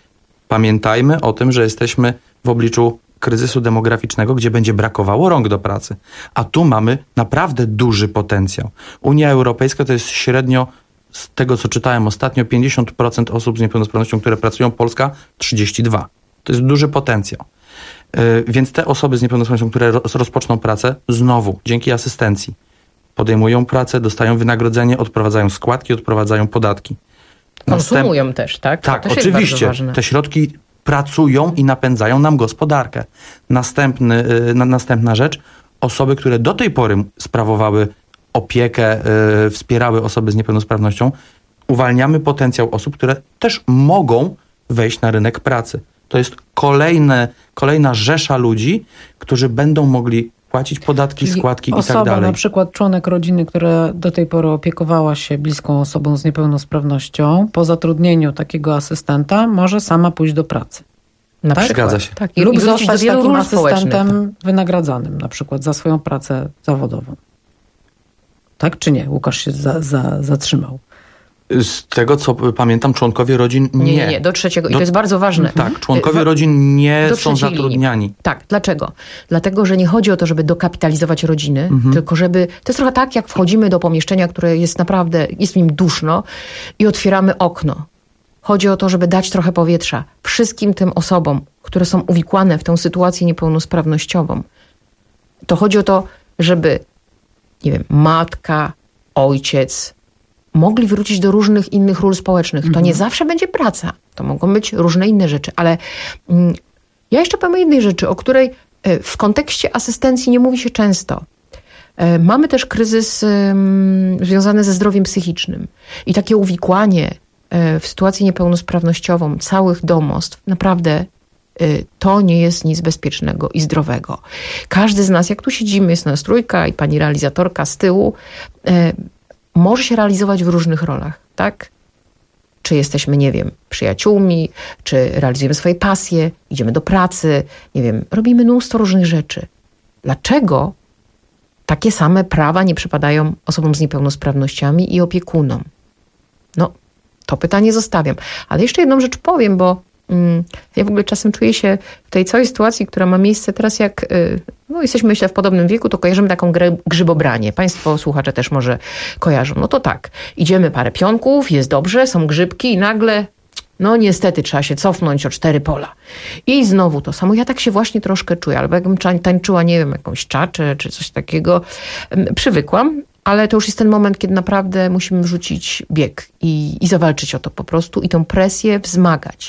Pamiętajmy o tym, że jesteśmy w obliczu kryzysu demograficznego, gdzie będzie brakowało rąk do pracy. A tu mamy naprawdę duży potencjał. Unia Europejska to jest średnio, z tego co czytałem ostatnio, pięćdziesiąt procent osób z niepełnosprawnością, które pracują, Polska trzydzieści dwa procent. To jest duży potencjał. Yy, więc te osoby z niepełnosprawnością, które roz, rozpoczną pracę, znowu dzięki asystencji podejmują pracę, dostają wynagrodzenie, odprowadzają składki, odprowadzają podatki. Konsumują Następ... też, tak? Tak, to też oczywiście. Te środki pracują i napędzają nam gospodarkę. Następny, yy, na, następna rzecz, osoby, które do tej pory sprawowały opiekę, yy, wspierały osoby z niepełnosprawnością, uwalniamy potencjał osób, które też mogą wejść na rynek pracy. To jest kolejne, kolejna rzesza ludzi, którzy będą mogli płacić podatki, Czyli składki i tak osoba, dalej. na przykład członek rodziny, która do tej pory opiekowała się bliską osobą z niepełnosprawnością, po zatrudnieniu takiego asystenta może sama pójść do pracy. Na tak? przykład. Zgadza się. Tak, i, lub i wrócić zostać do wielu takim ról społecznych. asystentem wynagradzanym na przykład za swoją pracę zawodową. Tak czy nie? Łukasz się za, za, zatrzymał. Z tego, co pamiętam, członkowie rodzin nie. Nie, nie, nie do trzeciego. I do, to jest bardzo ważne. Tak, członkowie rodzin nie do są zatrudniani. Linii. Tak, dlaczego? Dlatego, że nie chodzi o to, żeby dokapitalizować rodziny, mhm. tylko żeby... To jest trochę tak, jak wchodzimy do pomieszczenia, które jest naprawdę, jest w nim duszno i otwieramy okno. Chodzi o to, żeby dać trochę powietrza wszystkim tym osobom, które są uwikłane w tę sytuację niepełnosprawnościową. To chodzi o to, żeby, nie wiem, matka, ojciec mogli wrócić do różnych innych ról społecznych. To mhm. nie zawsze będzie praca. To mogą być różne inne rzeczy. Ale mm, ja jeszcze powiem o jednej rzeczy, o której y, w kontekście asystencji nie mówi się często. Y, mamy też kryzys y, związany ze zdrowiem psychicznym. I takie uwikłanie y, w sytuację niepełnosprawnościową całych domostw naprawdę y, to nie jest nic bezpiecznego i zdrowego. Każdy z nas, jak tu siedzimy, jest nas trójka i pani realizatorka z tyłu, y, może się realizować w różnych rolach, tak? Czy jesteśmy, nie wiem, przyjaciółmi, czy realizujemy swoje pasje, idziemy do pracy, nie wiem, robimy mnóstwo różnych rzeczy. Dlaczego takie same prawa nie przypadają osobom z niepełnosprawnościami i opiekunom? No, to pytanie zostawiam. Ale jeszcze jedną rzecz powiem, bo mm, ja w ogóle czasem czuję się w tej całej sytuacji, która ma miejsce teraz, jak y, no, jesteśmy, myślę, w podobnym wieku, to kojarzymy taką grę grzybobranie. Państwo, słuchacze też może kojarzą. No to tak, idziemy parę pionków, jest dobrze, są grzybki i nagle, no niestety trzeba się cofnąć o cztery pola. I znowu to samo. Ja tak się właśnie troszkę czuję, albo jakbym tańczyła, nie wiem, jakąś czaczę czy coś takiego. Przywykłam, ale to już jest ten moment, kiedy naprawdę musimy wrzucić bieg i, i zawalczyć o to po prostu i tą presję wzmagać.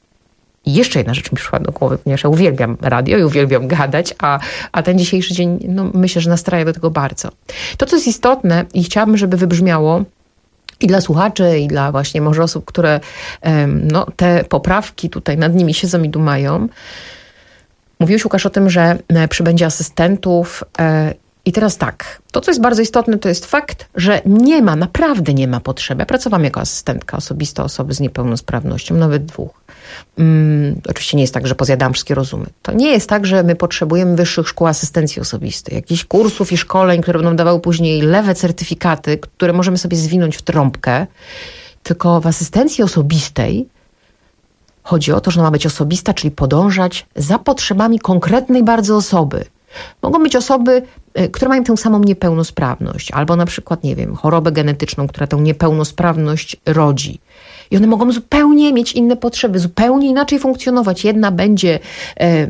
I jeszcze jedna rzecz mi przyszła do głowy, ponieważ ja uwielbiam radio i uwielbiam gadać, a, a ten dzisiejszy dzień, no myślę, że nastraja do tego bardzo. To, co jest istotne i chciałabym, żeby wybrzmiało i dla słuchaczy, i dla właśnie może osób, które no, te poprawki tutaj nad nimi siedzą i dumają. Mówiłeś, Łukasz, o tym, że przybędzie asystentów. I teraz tak, to co jest bardzo istotne, to jest fakt, że nie ma, naprawdę nie ma potrzeby. Ja pracowałam jako asystentka osobista osoby z niepełnosprawnością, nawet dwóch. Um, oczywiście nie jest tak, że pozjadałam wszystkie rozumy. To nie jest tak, że my potrzebujemy wyższych szkół asystencji osobistej, jakichś kursów i szkoleń, które będą dawały później lewe certyfikaty, które możemy sobie zwinąć w trąbkę. Tylko w asystencji osobistej chodzi o to, że ona ma być osobista, czyli podążać za potrzebami konkretnej bardzo osoby. Mogą być osoby, które mają tę samą niepełnosprawność, albo na przykład, nie wiem, chorobę genetyczną, która tę niepełnosprawność rodzi. I one mogą zupełnie mieć inne potrzeby, zupełnie inaczej funkcjonować. Jedna będzie e,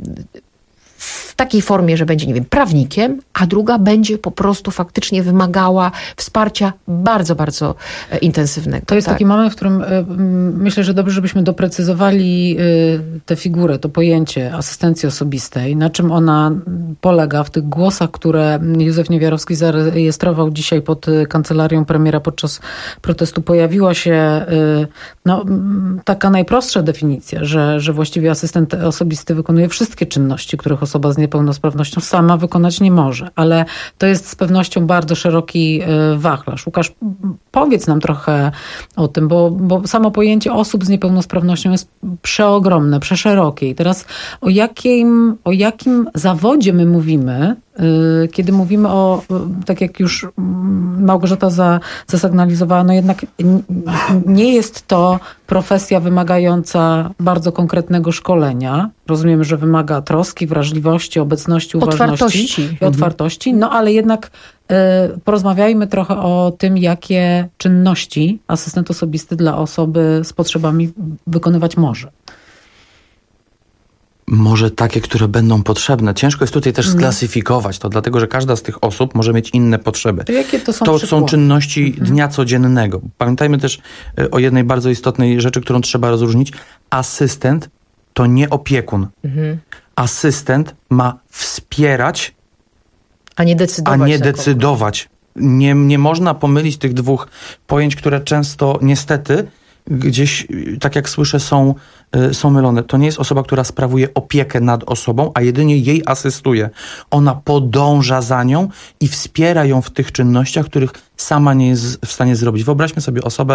w takiej formie, że będzie, nie wiem, prawnikiem, a druga będzie po prostu faktycznie wymagała wsparcia bardzo, bardzo e, intensywnego. To jest tak. taki moment, w którym y, myślę, że dobrze, żebyśmy doprecyzowali y, tę figurę, to pojęcie asystencji osobistej, na czym ona polega w tych głosach, które Józef Niewiarowski zarejestrował dzisiaj pod kancelarią premiera podczas protestu. Pojawiła się y, no, taka najprostsza definicja, że, że właściwie asystent osobisty wykonuje wszystkie czynności, których osoba z niepełnosprawnością sama wykonać nie może. Ale to jest z pewnością bardzo szeroki wachlarz. Łukasz, powiedz nam trochę o tym, bo, bo samo pojęcie osób z niepełnosprawnością jest przeogromne, przeszerokie. I teraz o jakim, o jakim zawodzie my mówimy, kiedy mówimy o, tak jak już Małgorzata za, zasygnalizowała, no jednak nie jest to profesja wymagająca bardzo konkretnego szkolenia. Rozumiem, że wymaga troski, wrażliwości, obecności, uważności otwartości. i otwartości. No ale jednak y, porozmawiajmy trochę o tym, jakie czynności asystent osobisty dla osoby z potrzebami wykonywać może. Może takie, które będą potrzebne. Ciężko jest tutaj też sklasyfikować to, dlatego że każda z tych osób może mieć inne potrzeby. To jakie to są To przykłady? są czynności Mhm. dnia codziennego. Pamiętajmy też o jednej bardzo istotnej rzeczy, którą trzeba rozróżnić. Asystent to nie opiekun. Mhm. Asystent ma wspierać, A nie decydować. a nie za decydować. Nie, nie można pomylić tych dwóch pojęć, które często niestety gdzieś, tak jak słyszę, są, y, są mylone. To nie jest osoba, która sprawuje opiekę nad osobą, a jedynie jej asystuje. Ona podąża za nią i wspiera ją w tych czynnościach, których sama nie jest w stanie zrobić. Wyobraźmy sobie osobę,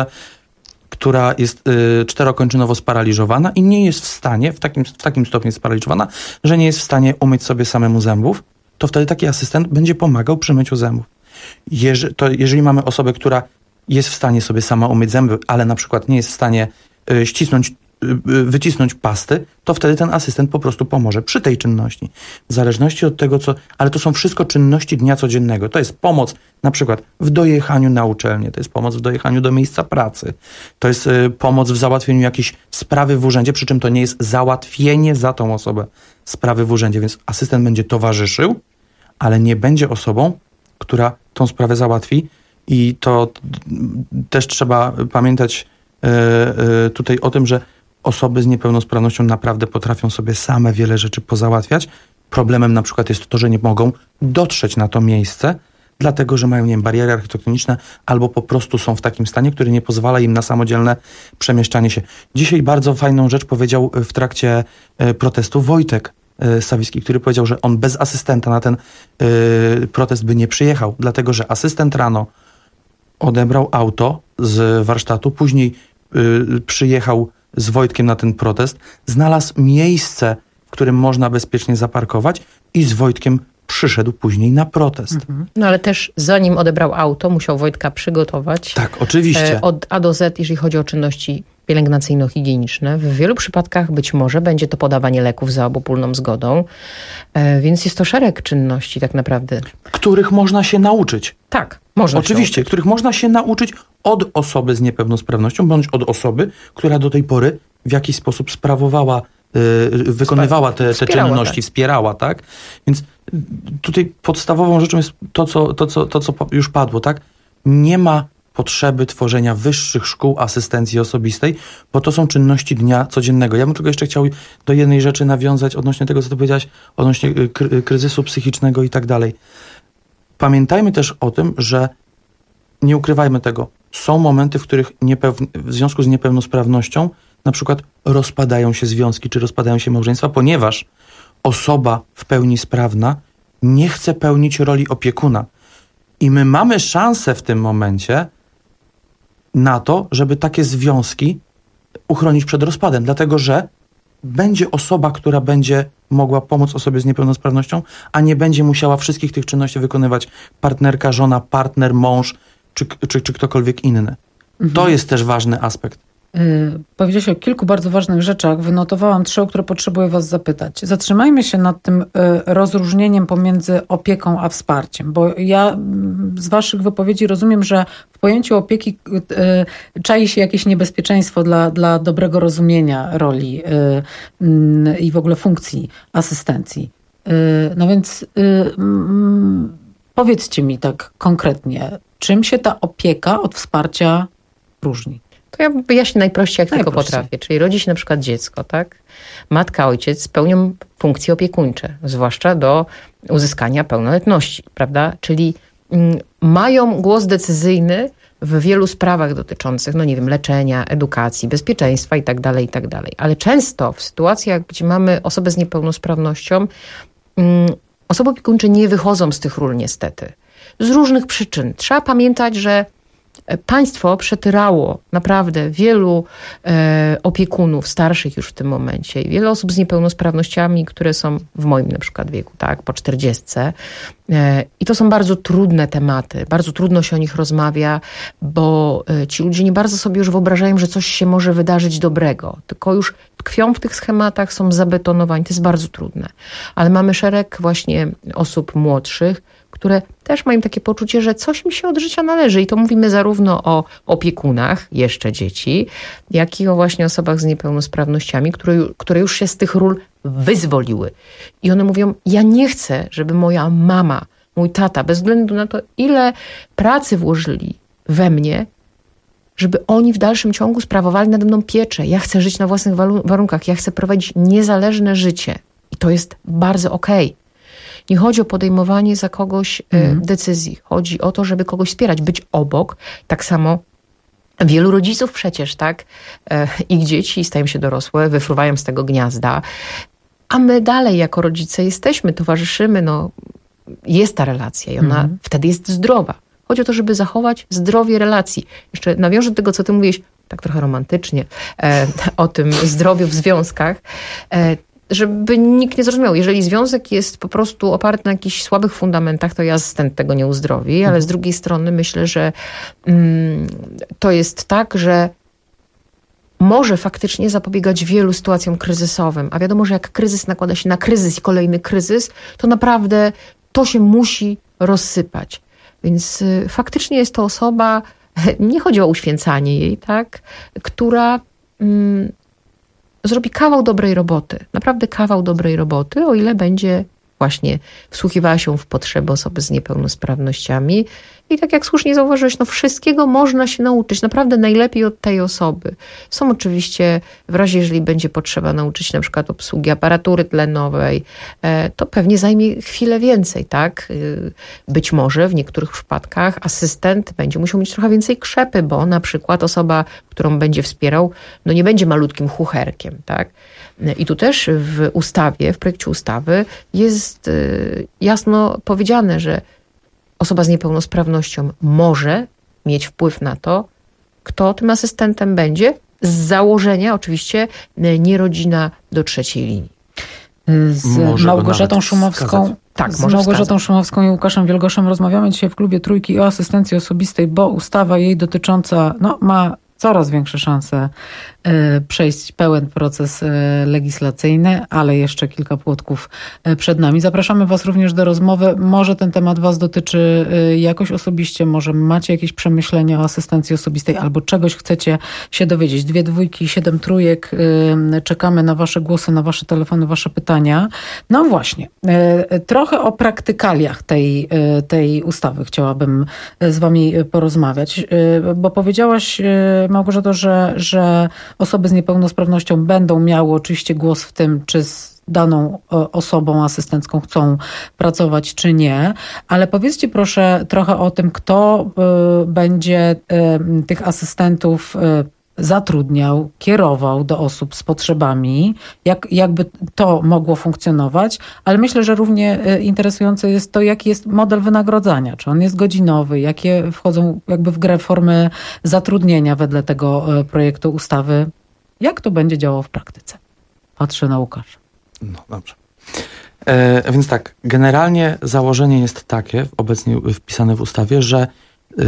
która jest y, czterokończynowo sparaliżowana i nie jest w stanie, w takim, w takim stopniu jest sparaliżowana, że nie jest w stanie umyć sobie samemu zębów, to wtedy taki asystent będzie pomagał przy myciu zębów. Jeże, to jeżeli mamy osobę, która jest w stanie sobie sama umyć zęby, ale na przykład nie jest w stanie y, ścisnąć, y, y, wycisnąć pasty, to wtedy ten asystent po prostu pomoże przy tej czynności. W zależności od tego, co... Ale to są wszystko czynności dnia codziennego. To jest pomoc na przykład w dojechaniu na uczelnię, to jest pomoc w dojechaniu do miejsca pracy, to jest y, pomoc w załatwieniu jakiejś sprawy w urzędzie, przy czym to nie jest załatwienie za tą osobę sprawy w urzędzie, więc asystent będzie towarzyszył, ale nie będzie osobą, która tą sprawę załatwi. I to też trzeba pamiętać y, y, tutaj o tym, że osoby z niepełnosprawnością naprawdę potrafią sobie same wiele rzeczy pozałatwiać. Problemem na przykład jest to, że nie mogą dotrzeć na to miejsce, dlatego że mają, nie wiem, bariery architektoniczne albo po prostu są w takim stanie, który nie pozwala im na samodzielne przemieszczanie się. Dzisiaj bardzo fajną rzecz powiedział w trakcie y, protestu Wojtek Sawicki, który powiedział, że on bez asystenta na ten y, protest by nie przyjechał, dlatego że asystent rano odebrał auto z warsztatu, później y, przyjechał z Wojtkiem na ten protest, znalazł miejsce, w którym można bezpiecznie zaparkować i z Wojtkiem przyszedł później na protest. Mhm. No ale też zanim odebrał auto, musiał Wojtka przygotować. Tak, oczywiście. E, od A do Z, jeżeli chodzi o czynności pielęgnacyjno-higieniczne. W wielu przypadkach być może będzie to podawanie leków za obopólną zgodą, e, więc jest to szereg czynności tak naprawdę. Których można się nauczyć. Tak, można Oczywiście, których można się nauczyć od osoby z niepełnosprawnością, bądź od osoby, która do tej pory w jakiś sposób sprawowała, yy, wykonywała te, te wspierała, czynności, tak. wspierała, tak? Więc tutaj podstawową rzeczą jest to, co, to, co, to, co już padło, tak? Nie ma potrzeby tworzenia wyższych szkół asystencji osobistej, bo to są czynności dnia codziennego. Ja bym tylko jeszcze chciał do jednej rzeczy nawiązać odnośnie tego, co ty powiedziałaś, odnośnie kry- kryzysu psychicznego i tak dalej. Pamiętajmy też o tym, że nie ukrywajmy tego. Są momenty, w których niepeł- w związku z niepełnosprawnością na przykład rozpadają się związki, czy rozpadają się małżeństwa, ponieważ osoba w pełni sprawna nie chce pełnić roli opiekuna. I my mamy szansę w tym momencie na to, żeby takie związki uchronić przed rozpadem, dlatego że będzie osoba, która będzie mogła pomóc osobie z niepełnosprawnością, a nie będzie musiała wszystkich tych czynności wykonywać partnerka, żona, partner, mąż, czy, czy, czy ktokolwiek inny. Mhm. To jest też ważny aspekt. Yy, powiedziałeś o kilku bardzo ważnych rzeczach. Wynotowałam trzy, o które potrzebuję was zapytać. Zatrzymajmy się nad tym yy, rozróżnieniem pomiędzy opieką a wsparciem, bo ja yy, z waszych wypowiedzi rozumiem, że w pojęciu opieki yy, czai się jakieś niebezpieczeństwo dla, dla dobrego rozumienia roli yy, yy, i w ogóle funkcji asystencji. Yy, no więc yy, yy, powiedzcie mi tak konkretnie, czym się ta opieka od wsparcia różni? To ja wyjaśnię najprościej, jak Najprościej. tylko potrafię. Czyli rodzi się na przykład dziecko, tak? Matka, ojciec pełnią funkcje opiekuńcze, zwłaszcza do uzyskania pełnoletności, prawda? Czyli mm, mają głos decyzyjny w wielu sprawach dotyczących, no nie wiem, leczenia, edukacji, bezpieczeństwa i tak dalej, i tak dalej. Ale często w sytuacjach, gdzie mamy osobę z niepełnosprawnością, mm, osoby opiekuńcze nie wychodzą z tych ról niestety. Z różnych przyczyn. Trzeba pamiętać, że Państwo przetyrało naprawdę wielu e, opiekunów starszych już w tym momencie i wiele osób z niepełnosprawnościami, które są w moim na przykład wieku, tak, po czterdziestce. E, I to są bardzo trudne tematy, bardzo trudno się o nich rozmawia, bo e, ci ludzie nie bardzo sobie już wyobrażają, że coś się może wydarzyć dobrego, tylko już tkwią w tych schematach, są zabetonowani, to jest bardzo trudne. Ale mamy szereg właśnie osób młodszych, które też mają takie poczucie, że coś mi się od życia należy. I to mówimy zarówno o opiekunach, jeszcze dzieci, jak i o właśnie osobach z niepełnosprawnościami, które, które już się z tych ról wyzwoliły. I one mówią, ja nie chcę, żeby moja mama, mój tata, bez względu na to, ile pracy włożyli we mnie, żeby oni w dalszym ciągu sprawowali nade mną pieczę. Ja chcę żyć na własnych warunkach. Ja chcę prowadzić niezależne życie. I to jest bardzo okej. Nie chodzi o podejmowanie za kogoś mm. decyzji. Chodzi o to, żeby kogoś wspierać, być obok. Tak samo wielu rodziców przecież, tak? Ich dzieci stają się dorosłe, wyfruwają z tego gniazda. A my dalej jako rodzice jesteśmy, towarzyszymy. No, jest ta relacja i ona mm. wtedy jest zdrowa. Chodzi o to, żeby zachować zdrowie relacji. Jeszcze nawiążę do tego, co ty mówiłeś, tak trochę romantycznie, e, o tym zdrowiu w związkach, e, żeby nikt nie zrozumiał. Jeżeli związek jest po prostu oparty na jakichś słabych fundamentach, to asystent tego nie uzdrowi, ale z drugiej strony myślę, że mm, to jest tak, że może faktycznie zapobiegać wielu sytuacjom kryzysowym. A wiadomo, że jak kryzys nakłada się na kryzys i kolejny kryzys, to naprawdę to się musi rozsypać. Więc y, faktycznie jest to osoba, nie chodzi o uświęcanie jej, tak, która mm, zrobi kawał dobrej roboty. Naprawdę kawał dobrej roboty, o ile będzie właśnie wsłuchiwała się w potrzeby osoby z niepełnosprawnościami. I tak jak słusznie zauważyłeś, no wszystkiego można się nauczyć. Naprawdę najlepiej od tej osoby. Są oczywiście, w razie jeżeli będzie potrzeba nauczyć na przykład obsługi aparatury tlenowej, to pewnie zajmie chwilę więcej, tak? Być może w niektórych przypadkach asystent będzie musiał mieć trochę więcej krzepy, bo na przykład osoba, którą będzie wspierał, no nie będzie malutkim chucherkiem, tak? I tu też w ustawie, w projekcie ustawy jest jasno powiedziane, że osoba z niepełnosprawnością może mieć wpływ na to, kto tym asystentem będzie, z założenia oczywiście nie rodzina do trzeciej linii. Z może Małgorzatą Szumowską. Tak, z Małgorzatą wskazać. Szumowską i Łukaszem Wielgoszem rozmawiamy dzisiaj w Klubie Trójki o asystencji osobistej, bo ustawa jej dotycząca no, ma coraz większe szanse przejść pełen proces legislacyjny, ale jeszcze kilka płotków przed nami. Zapraszamy Was również do rozmowy. Może ten temat Was dotyczy jakoś osobiście, może macie jakieś przemyślenia o asystencji osobistej albo czegoś chcecie się dowiedzieć. Dwie dwójki, siedem trójek. Czekamy na Wasze głosy, na Wasze telefony, Wasze pytania. No właśnie, trochę o praktykaliach tej, tej ustawy chciałabym z Wami porozmawiać, bo powiedziałaś, Małgorzato, że, że osoby z niepełnosprawnością będą miały oczywiście głos w tym, czy z daną osobą asystencką chcą pracować, czy nie. Ale powiedzcie proszę trochę o tym, kto będzie tych asystentów zatrudniał, kierował do osób z potrzebami, jak, jakby to mogło funkcjonować, ale myślę, że równie interesujące jest to, jaki jest model wynagrodzania, czy on jest godzinowy, jakie wchodzą jakby w grę formy zatrudnienia wedle tego projektu ustawy. Jak to będzie działało w praktyce? Patrzę na Łukasza. No dobrze. E, więc tak, generalnie założenie jest takie, obecnie wpisane w ustawie, że y,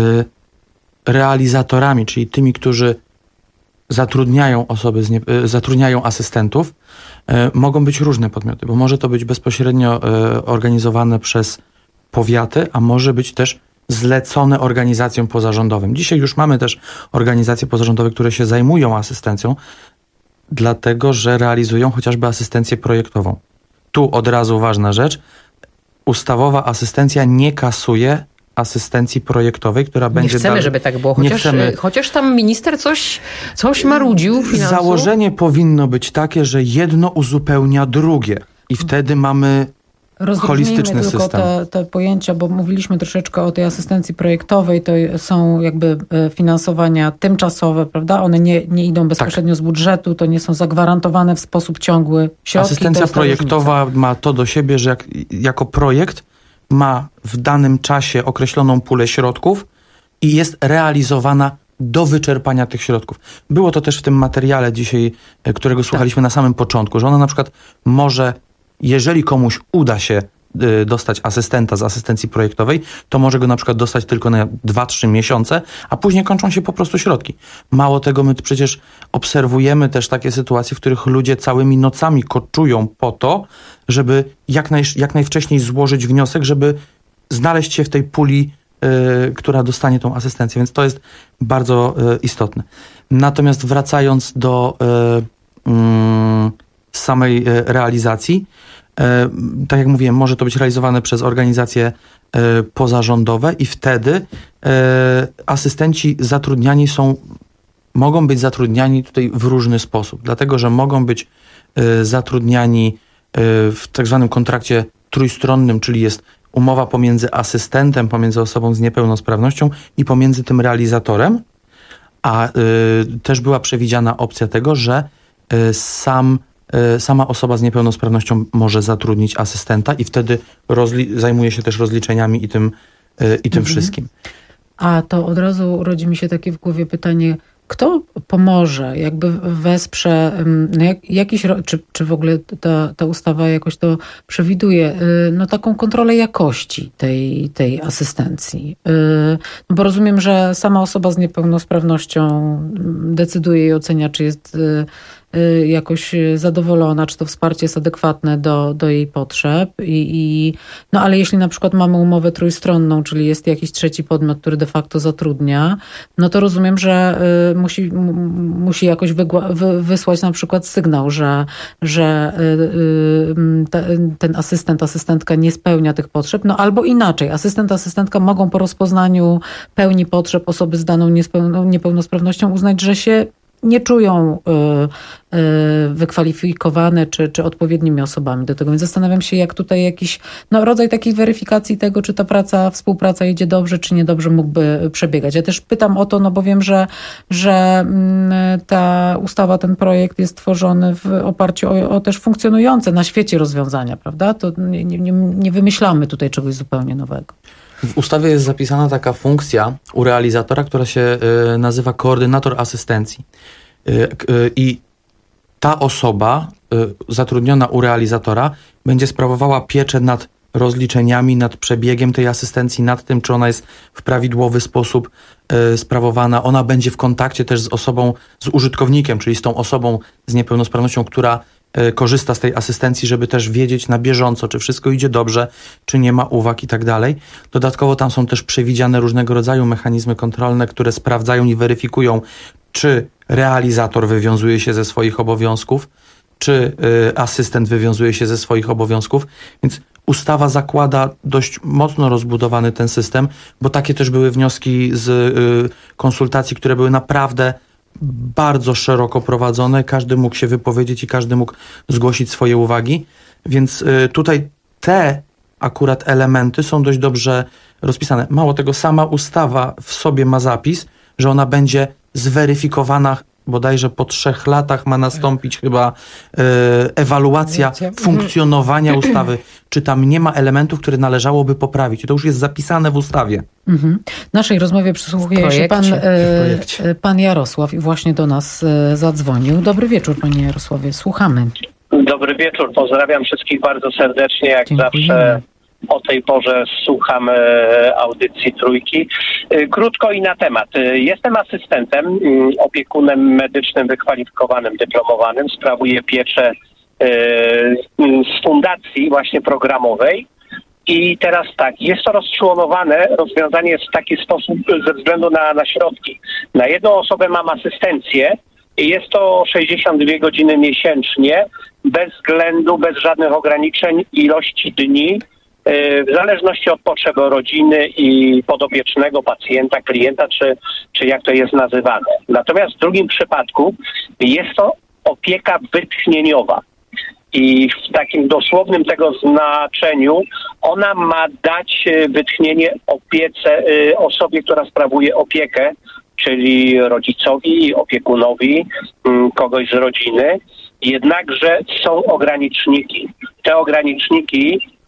realizatorami, czyli tymi, którzy zatrudniają osoby, z nie, zatrudniają asystentów, e, mogą być różne podmioty, bo może to być bezpośrednio e, organizowane przez powiaty, a może być też zlecone organizacjom pozarządowym. Dzisiaj już mamy też organizacje pozarządowe, które się zajmują asystencją, dlatego że realizują chociażby asystencję projektową. Tu od razu ważna rzecz, ustawowa asystencja nie kasuje asystencji projektowej, która będzie... Nie chcemy, dalej, żeby tak było, chociaż, chcemy, chociaż tam minister coś, coś marudził finansów. Założenie powinno być takie, że jedno uzupełnia drugie i wtedy mamy holistyczny tylko system. Te, te pojęcia, bo mówiliśmy troszeczkę o tej asystencji projektowej, to są jakby finansowania tymczasowe, prawda? One nie, nie idą bezpośrednio tak. z budżetu, to nie są zagwarantowane w sposób ciągły środki. Asystencja projektowa ma to do siebie, że jak, jako projekt ma w danym czasie określoną pulę środków i jest realizowana do wyczerpania tych środków. Było to też w tym materiale dzisiaj, którego słuchaliśmy na samym początku, że ona na przykład może, jeżeli komuś uda się dostać asystenta z asystencji projektowej, to może go na przykład dostać tylko na dwa trzy miesiące, a później kończą się po prostu środki. Mało tego, my przecież obserwujemy też takie sytuacje, w których ludzie całymi nocami koczują po to, żeby jak, naj, jak najwcześniej złożyć wniosek, żeby znaleźć się w tej puli, yy, która dostanie tą asystencję, więc to jest bardzo yy, istotne. Natomiast wracając do yy, yy, samej yy, realizacji, tak jak mówiłem, może to być realizowane przez organizacje pozarządowe i wtedy asystenci zatrudniani są, mogą być zatrudniani tutaj w różny sposób, dlatego że mogą być zatrudniani w tak zwanym kontrakcie trójstronnym, czyli jest umowa pomiędzy asystentem, pomiędzy osobą z niepełnosprawnością i pomiędzy tym realizatorem, a też była przewidziana opcja tego, że sam sama osoba z niepełnosprawnością może zatrudnić asystenta i wtedy rozli- zajmuje się też rozliczeniami i tym, i tym mhm. wszystkim. A to od razu rodzi mi się takie w głowie pytanie, kto pomoże, jakby wesprze, no jak, jakiś, czy, czy w ogóle ta, ta ustawa jakoś to przewiduje, no taką kontrolę jakości tej, tej asystencji. No bo rozumiem, że sama osoba z niepełnosprawnością decyduje i ocenia, czy jest jakoś zadowolona, czy to wsparcie jest adekwatne do, do jej potrzeb. I, i, no ale jeśli na przykład mamy umowę trójstronną, czyli jest jakiś trzeci podmiot, który de facto zatrudnia, no to rozumiem, że y, musi, m, musi jakoś wygła, wy, wysłać na przykład sygnał, że, że y, y, te, ten asystent, asystentka nie spełnia tych potrzeb, no albo inaczej. Asystent, asystentka mogą po rozpoznaniu pełni potrzeb osoby z daną niespełną, niepełnosprawnością uznać, że się nie czują y, y, wykwalifikowane czy, czy odpowiednimi osobami do tego. Więc zastanawiam się, jak tutaj jakiś no, rodzaj takiej weryfikacji tego, czy ta praca, współpraca idzie dobrze, czy niedobrze mógłby przebiegać. Ja też pytam o to, no bo wiem, że, że y, ta ustawa, ten projekt jest tworzony w oparciu o, o też funkcjonujące na świecie rozwiązania, prawda? To nie, nie, nie wymyślamy tutaj czegoś zupełnie nowego. W ustawie jest zapisana taka funkcja u realizatora, która się y, nazywa koordynator asystencji. Y, y, I ta osoba y, zatrudniona u realizatora będzie sprawowała pieczę nad rozliczeniami, nad przebiegiem tej asystencji, nad tym, czy ona jest w prawidłowy sposób y, sprawowana. Ona będzie w kontakcie też z osobą, z użytkownikiem, czyli z tą osobą z niepełnosprawnością, która korzysta z tej asystencji, żeby też wiedzieć na bieżąco, czy wszystko idzie dobrze, czy nie ma uwag i tak dalej. Dodatkowo tam są też przewidziane różnego rodzaju mechanizmy kontrolne, które sprawdzają i weryfikują, czy realizator wywiązuje się ze swoich obowiązków, czy y, asystent wywiązuje się ze swoich obowiązków. Więc ustawa zakłada dość mocno rozbudowany ten system, bo takie też były wnioski z y, konsultacji, które były naprawdę bardzo szeroko prowadzone, każdy mógł się wypowiedzieć i każdy mógł zgłosić swoje uwagi, więc y, tutaj te akurat elementy są dość dobrze rozpisane. Mało tego, sama ustawa w sobie ma zapis, że ona będzie zweryfikowana bodajże po trzech latach ma nastąpić chyba e, ewaluacja funkcjonowania ustawy. Czy tam nie ma elementów, które należałoby poprawić? I to już jest zapisane w ustawie. Mhm. Naszej rozmowie przysłuchuje się pan, e, pan Jarosław i właśnie do nas e, zadzwonił. Dobry wieczór, panie Jarosławie, słuchamy. Dobry wieczór, pozdrawiam wszystkich bardzo serdecznie, jak Dziękujemy. zawsze. O tej porze słucham audycji Trójki. Krótko i na temat. Jestem asystentem, opiekunem medycznym wykwalifikowanym, dyplomowanym. Sprawuję pieczę z fundacji właśnie programowej. I teraz tak, jest to rozczłonowane, rozwiązanie jest w taki sposób ze względu na, na środki. Na jedną osobę mam asystencję i jest to sześćdziesiąt dwie godziny miesięcznie, bez względu, bez żadnych ograniczeń ilości dni, w zależności od potrzeb rodziny i podopiecznego pacjenta, klienta, czy, czy jak to jest nazywane. Natomiast w drugim przypadku jest to opieka wytchnieniowa. I w takim dosłownym tego znaczeniu ona ma dać wytchnienie opiece osobie, która sprawuje opiekę, czyli rodzicowi, opiekunowi, kogoś z rodziny. Jednakże są ograniczniki. Te ograniczniki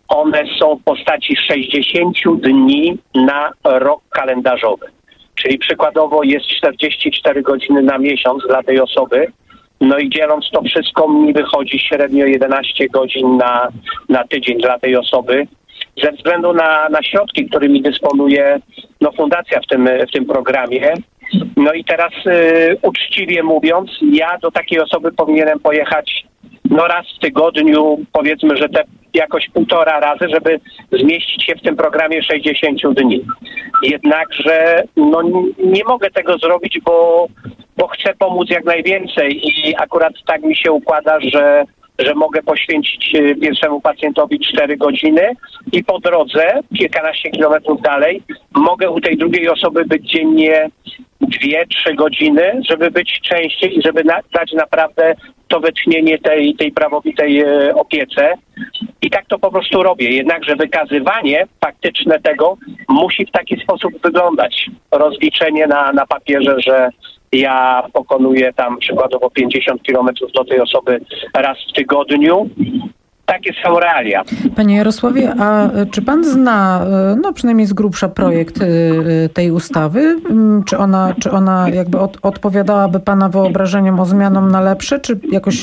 one są w postaci sześćdziesiąt dni na rok kalendarzowy. Czyli przykładowo jest czterdzieści cztery godziny na miesiąc dla tej osoby. No i dzieląc to wszystko mi wychodzi średnio jedenaście godzin na, na tydzień dla tej osoby. Ze względu na, na środki, którymi dysponuje no, fundacja w tym, w tym programie. No i teraz y, uczciwie mówiąc, ja do takiej osoby powinienem pojechać no raz w tygodniu, powiedzmy, że te jakoś półtora razy, żeby zmieścić się w tym programie sześćdziesiąt dni. Jednakże no, nie mogę tego zrobić, bo, bo chcę pomóc jak najwięcej i akurat tak mi się układa, że że mogę poświęcić pierwszemu pacjentowi cztery godziny i po drodze, kilkanaście kilometrów dalej, mogę u tej drugiej osoby być dziennie dwie, trzy godziny, żeby być częściej i żeby na, dać naprawdę to wytchnienie tej, tej prawowitej e, opiece. I tak to po prostu robię. Jednakże wykazywanie faktyczne tego musi w taki sposób wyglądać. Rozliczenie na, na papierze, że ja pokonuję tam przykładowo pięćdziesiąt kilometrów do tej osoby raz w tygodniu. Takie są realia. Panie Jarosławie, a czy pan zna, no przynajmniej z grubsza, projekt tej ustawy? Czy ona, czy ona jakby od, odpowiadałaby pana wyobrażeniom o zmianom na lepsze? Czy jakoś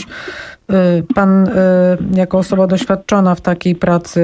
pan jako osoba doświadczona w takiej pracy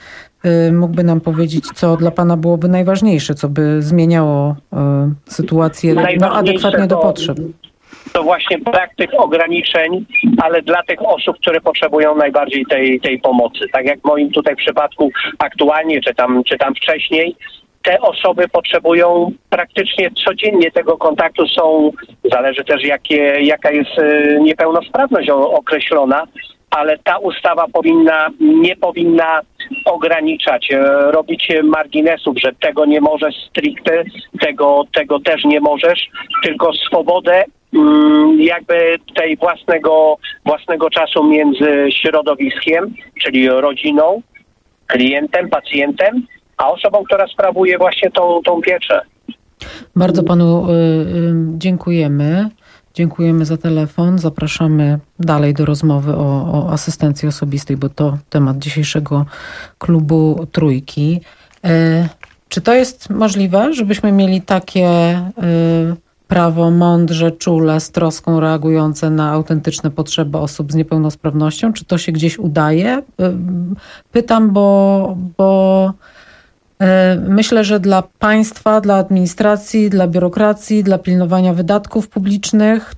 mógłby nam powiedzieć, co dla pana byłoby najważniejsze, co by zmieniało sytuację no, adekwatnie do potrzeb? To właśnie brak tych ograniczeń, ale dla tych osób, które potrzebują najbardziej tej, tej pomocy. Tak jak w moim tutaj przypadku aktualnie, czy tam, czy tam wcześniej, te osoby potrzebują praktycznie codziennie tego kontaktu. Są, zależy też jakie, jaka jest niepełnosprawność określona, ale ta ustawa powinna, nie powinna ograniczać, robić marginesów, że tego nie możesz stricte, tego, tego też nie możesz, tylko swobodę jakby tej własnego, własnego czasu między środowiskiem, czyli rodziną, klientem, pacjentem, a osobą, która sprawuje właśnie tą, tą pieczę. Bardzo panu y, y, dziękujemy. Dziękujemy za telefon. Zapraszamy dalej do rozmowy o, o asystencji osobistej, bo to temat dzisiejszego klubu Trójki. Y, czy to jest możliwe, żebyśmy mieli takie y, prawo mądrze, czule, z troską reagujące na autentyczne potrzeby osób z niepełnosprawnością? Czy to się gdzieś udaje? Y, pytam, bo... bo myślę, że dla państwa, dla administracji, dla biurokracji, dla pilnowania wydatków publicznych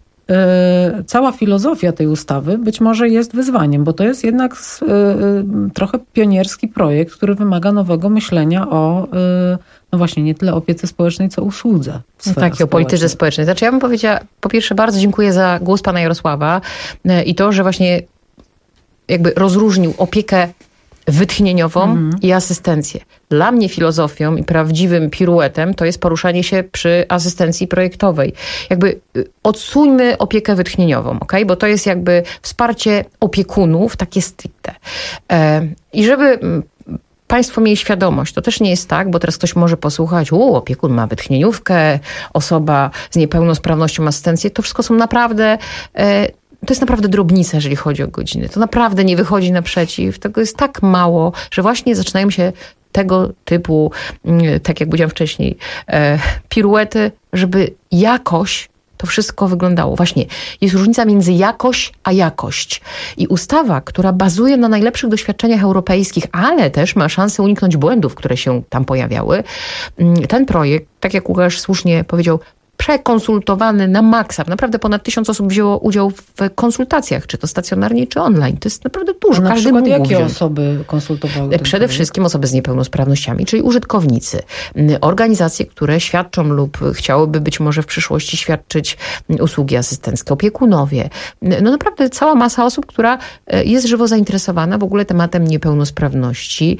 cała filozofia tej ustawy być może jest wyzwaniem, bo to jest jednak trochę pionierski projekt, który wymaga nowego myślenia o, no właśnie, nie tyle opiece społecznej, co usłudze. No tak, i o polityce społecznej. Znaczy ja bym powiedziała, po pierwsze bardzo dziękuję za głos pana Jarosława i to, że właśnie jakby rozróżnił opiekę wytchnieniową mm. i asystencję. Dla mnie filozofią i prawdziwym piruetem to jest poruszanie się przy asystencji projektowej. Jakby odsuńmy opiekę wytchnieniową, okay? Bo to jest jakby wsparcie opiekunów, takie stricte. E, I żeby państwo mieli świadomość, to też nie jest tak, bo teraz ktoś może posłuchać, u, opiekun ma wytchnieniówkę, osoba z niepełnosprawnością, asystencję. To wszystko są naprawdę... E, To jest naprawdę drobnica, jeżeli chodzi o godziny. To naprawdę nie wychodzi naprzeciw. Tego jest tak mało, że właśnie zaczynają się tego typu, tak jak powiedziałam wcześniej, piruety, żeby jakoś to wszystko wyglądało. Właśnie jest różnica między jakość a jakość. I ustawa, która bazuje na najlepszych doświadczeniach europejskich, ale też ma szansę uniknąć błędów, które się tam pojawiały. Ten projekt, tak jak Łukasz słusznie powiedział, przekonsultowany na maksa. Naprawdę ponad tysiąc osób wzięło udział w konsultacjach, czy to stacjonarnie, czy online. To jest naprawdę dużo. A na Każdy przykład mógł jakie wziąć. osoby konsultowały? Przede projekt? Wszystkim osoby z niepełnosprawnościami, czyli użytkownicy. Organizacje, które świadczą lub chciałyby być może w przyszłości świadczyć usługi asystenckie, opiekunowie. No naprawdę cała masa osób, która jest żywo zainteresowana w ogóle tematem niepełnosprawności.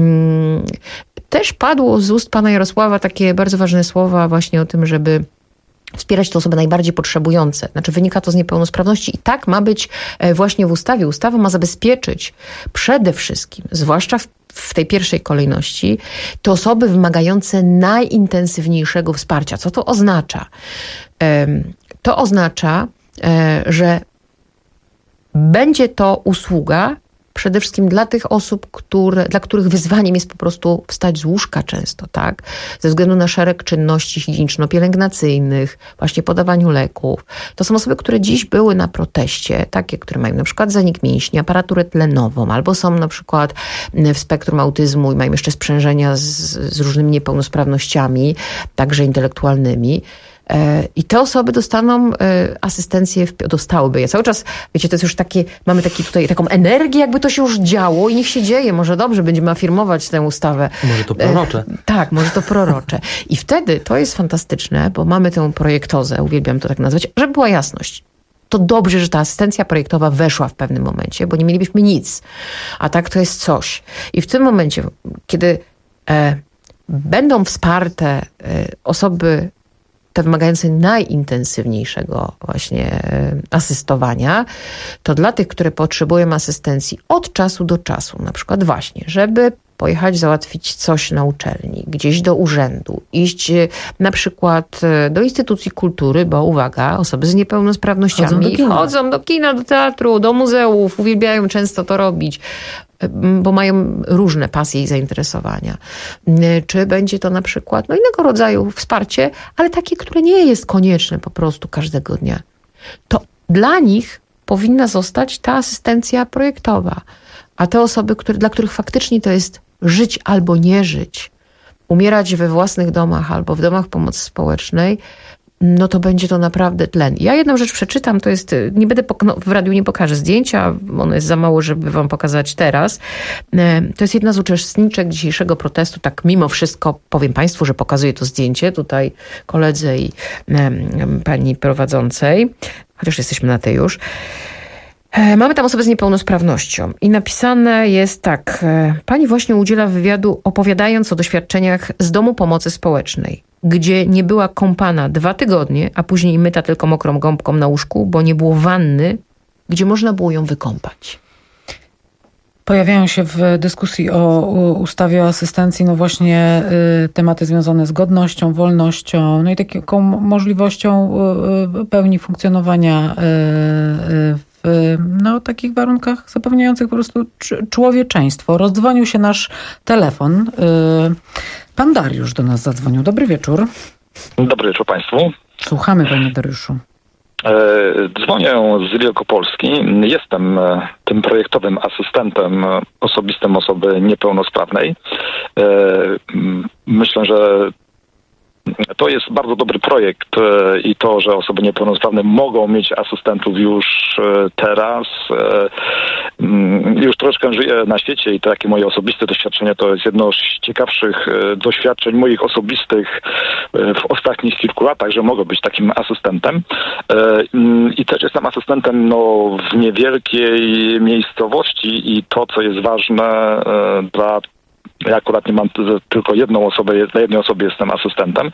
Też padło z ust pana Jarosława takie bardzo ważne słowa właśnie o tym, żeby wspierać te osoby najbardziej potrzebujące. Znaczy wynika to z niepełnosprawności i tak ma być właśnie w ustawie. Ustawa ma zabezpieczyć przede wszystkim, zwłaszcza w, w tej pierwszej kolejności, te osoby wymagające najintensywniejszego wsparcia. Co to oznacza? To oznacza, że będzie to usługa przede wszystkim dla tych osób, które, dla których wyzwaniem jest po prostu wstać z łóżka często, tak? Ze względu na szereg czynności higieniczno-pielęgnacyjnych, właśnie podawaniu leków. To są osoby, które dziś były na proteście, takie, które mają na przykład zanik mięśni, aparaturę tlenową, albo są na przykład w spektrum autyzmu i mają jeszcze sprzężenia z, z różnymi niepełnosprawnościami, także intelektualnymi. I te osoby dostaną asystencję, dostałyby. Ja cały czas, wiecie, to jest już takie, mamy taki tutaj taką energię, jakby to się już działo i niech się dzieje. Może dobrze, będziemy afirmować tę ustawę. Może to prorocze. E, tak, może to prorocze. I wtedy to jest fantastyczne, bo mamy tę projektozę, uwielbiam to tak nazwać, żeby była jasność. To dobrze, że ta asystencja projektowa weszła w pewnym momencie, bo nie mielibyśmy nic. A tak to jest coś. I w tym momencie, kiedy e, będą wsparte e, osoby te wymagające najintensywniejszego właśnie asystowania, to dla tych, które potrzebują asystencji od czasu do czasu, na przykład właśnie, żeby pojechać załatwić coś na uczelni, gdzieś do urzędu, iść na przykład do instytucji kultury, bo uwaga, osoby z niepełnosprawnościami chodzą do kina, chodzą do, kina, do teatru, do muzeów, uwielbiają często to robić, bo mają różne pasje i zainteresowania. Czy będzie to na przykład no innego rodzaju wsparcie, ale takie, które nie jest konieczne po prostu każdego dnia. To dla nich powinna zostać ta asystencja projektowa. A te osoby, które, dla których faktycznie to jest żyć albo nie żyć, umierać we własnych domach albo w domach pomocy społecznej, no to będzie to naprawdę tlen. Ja jedną rzecz przeczytam, to jest, nie będę, no, w radiu nie pokażę zdjęcia, ono jest za mało, żeby wam pokazać teraz. To jest jedna z uczestniczek dzisiejszego protestu, tak mimo wszystko powiem państwu, że pokazuję to zdjęcie, tutaj koledze i pani prowadzącej, chociaż jesteśmy na tej już. Mamy tam osobę z niepełnosprawnością i napisane jest tak. Pani właśnie udziela wywiadu, opowiadając o doświadczeniach z domu pomocy społecznej, gdzie nie była kąpana dwa tygodnie, a później myta tylko mokrą gąbką na łóżku, bo nie było wanny, gdzie można było ją wykąpać. Pojawiają się w dyskusji o ustawie o asystencji no właśnie y, tematy związane z godnością, wolnością, no i taką możliwością y, pełni funkcjonowania y, y, w no, takich warunkach zapewniających po prostu człowieczeństwo. Rozdzwonił się nasz telefon. Y, pan Dariusz do nas zadzwonił. Dobry wieczór. Dobry wieczór państwu. Słuchamy, panie Dariuszu. Dzwonię z Wielkopolski. Jestem tym projektowym asystentem osobistym osoby niepełnosprawnej. Myślę, że to jest bardzo dobry projekt i to, że osoby niepełnosprawne mogą mieć asystentów już teraz. Już troszkę żyję na świecie i takie moje osobiste doświadczenie to jest jedno z ciekawszych doświadczeń moich osobistych w ostatnich kilku latach, że mogę być takim asystentem. I też jestem asystentem no, w niewielkiej miejscowości i to, co jest ważne dla ja akurat nie mam tylko jedną osobę, dla jednej osoby jestem asystentem.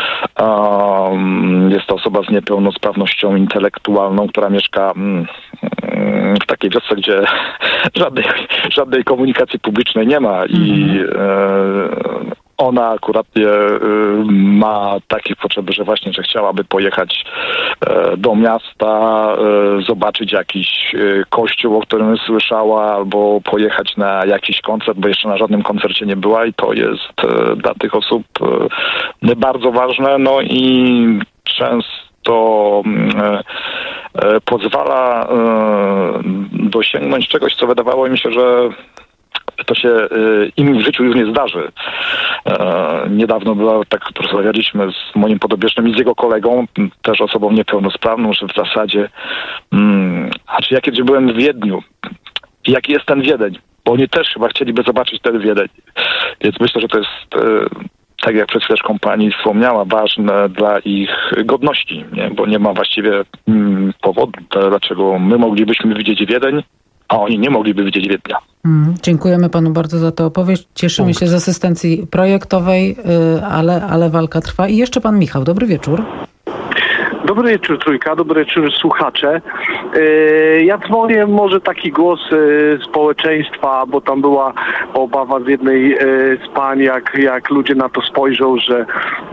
Um, jest to osoba z niepełnosprawnością intelektualną, która mieszka um, w takiej wiosce, gdzie żadnej, żadnej komunikacji publicznej nie ma i um, ona akurat y, ma takie potrzeby, że właśnie, że chciałaby pojechać y, do miasta, y, zobaczyć jakiś y, kościół, o którym słyszała, albo pojechać na jakiś koncert, bo jeszcze na żadnym koncercie nie była i to jest y, dla tych osób y, bardzo ważne, no i często y, y, pozwala y, dosięgnąć czegoś, co wydawało mi się, że to się y, im w życiu już nie zdarzy. E, niedawno była, tak rozmawialiśmy z moim podobiecznym i z jego kolegą, też osobą niepełnosprawną, że w zasadzie mm, a czy ja kiedyś byłem w Wiedniu, jaki jest ten Wiedeń? Bo oni też chyba chcieliby zobaczyć ten Wiedeń. Więc myślę, że to jest y, tak jak przed chwileczką pani wspomniała, ważne dla ich godności, nie? Bo nie ma właściwie mm, powodu, dlaczego my moglibyśmy widzieć Wiedeń, a oni nie mogliby widzieć Wiednia. Mm, dziękujemy panu bardzo za tę opowieść. Cieszymy Punkt. się z asystencji projektowej, ale, ale walka trwa. I jeszcze pan Michał. Dobry wieczór. Dobry wieczór Trójka, dobry wieczór słuchacze. Ja dzwonię, może taki głos społeczeństwa, bo tam była obawa z jednej z pań, jak, jak ludzie na to spojrzą, że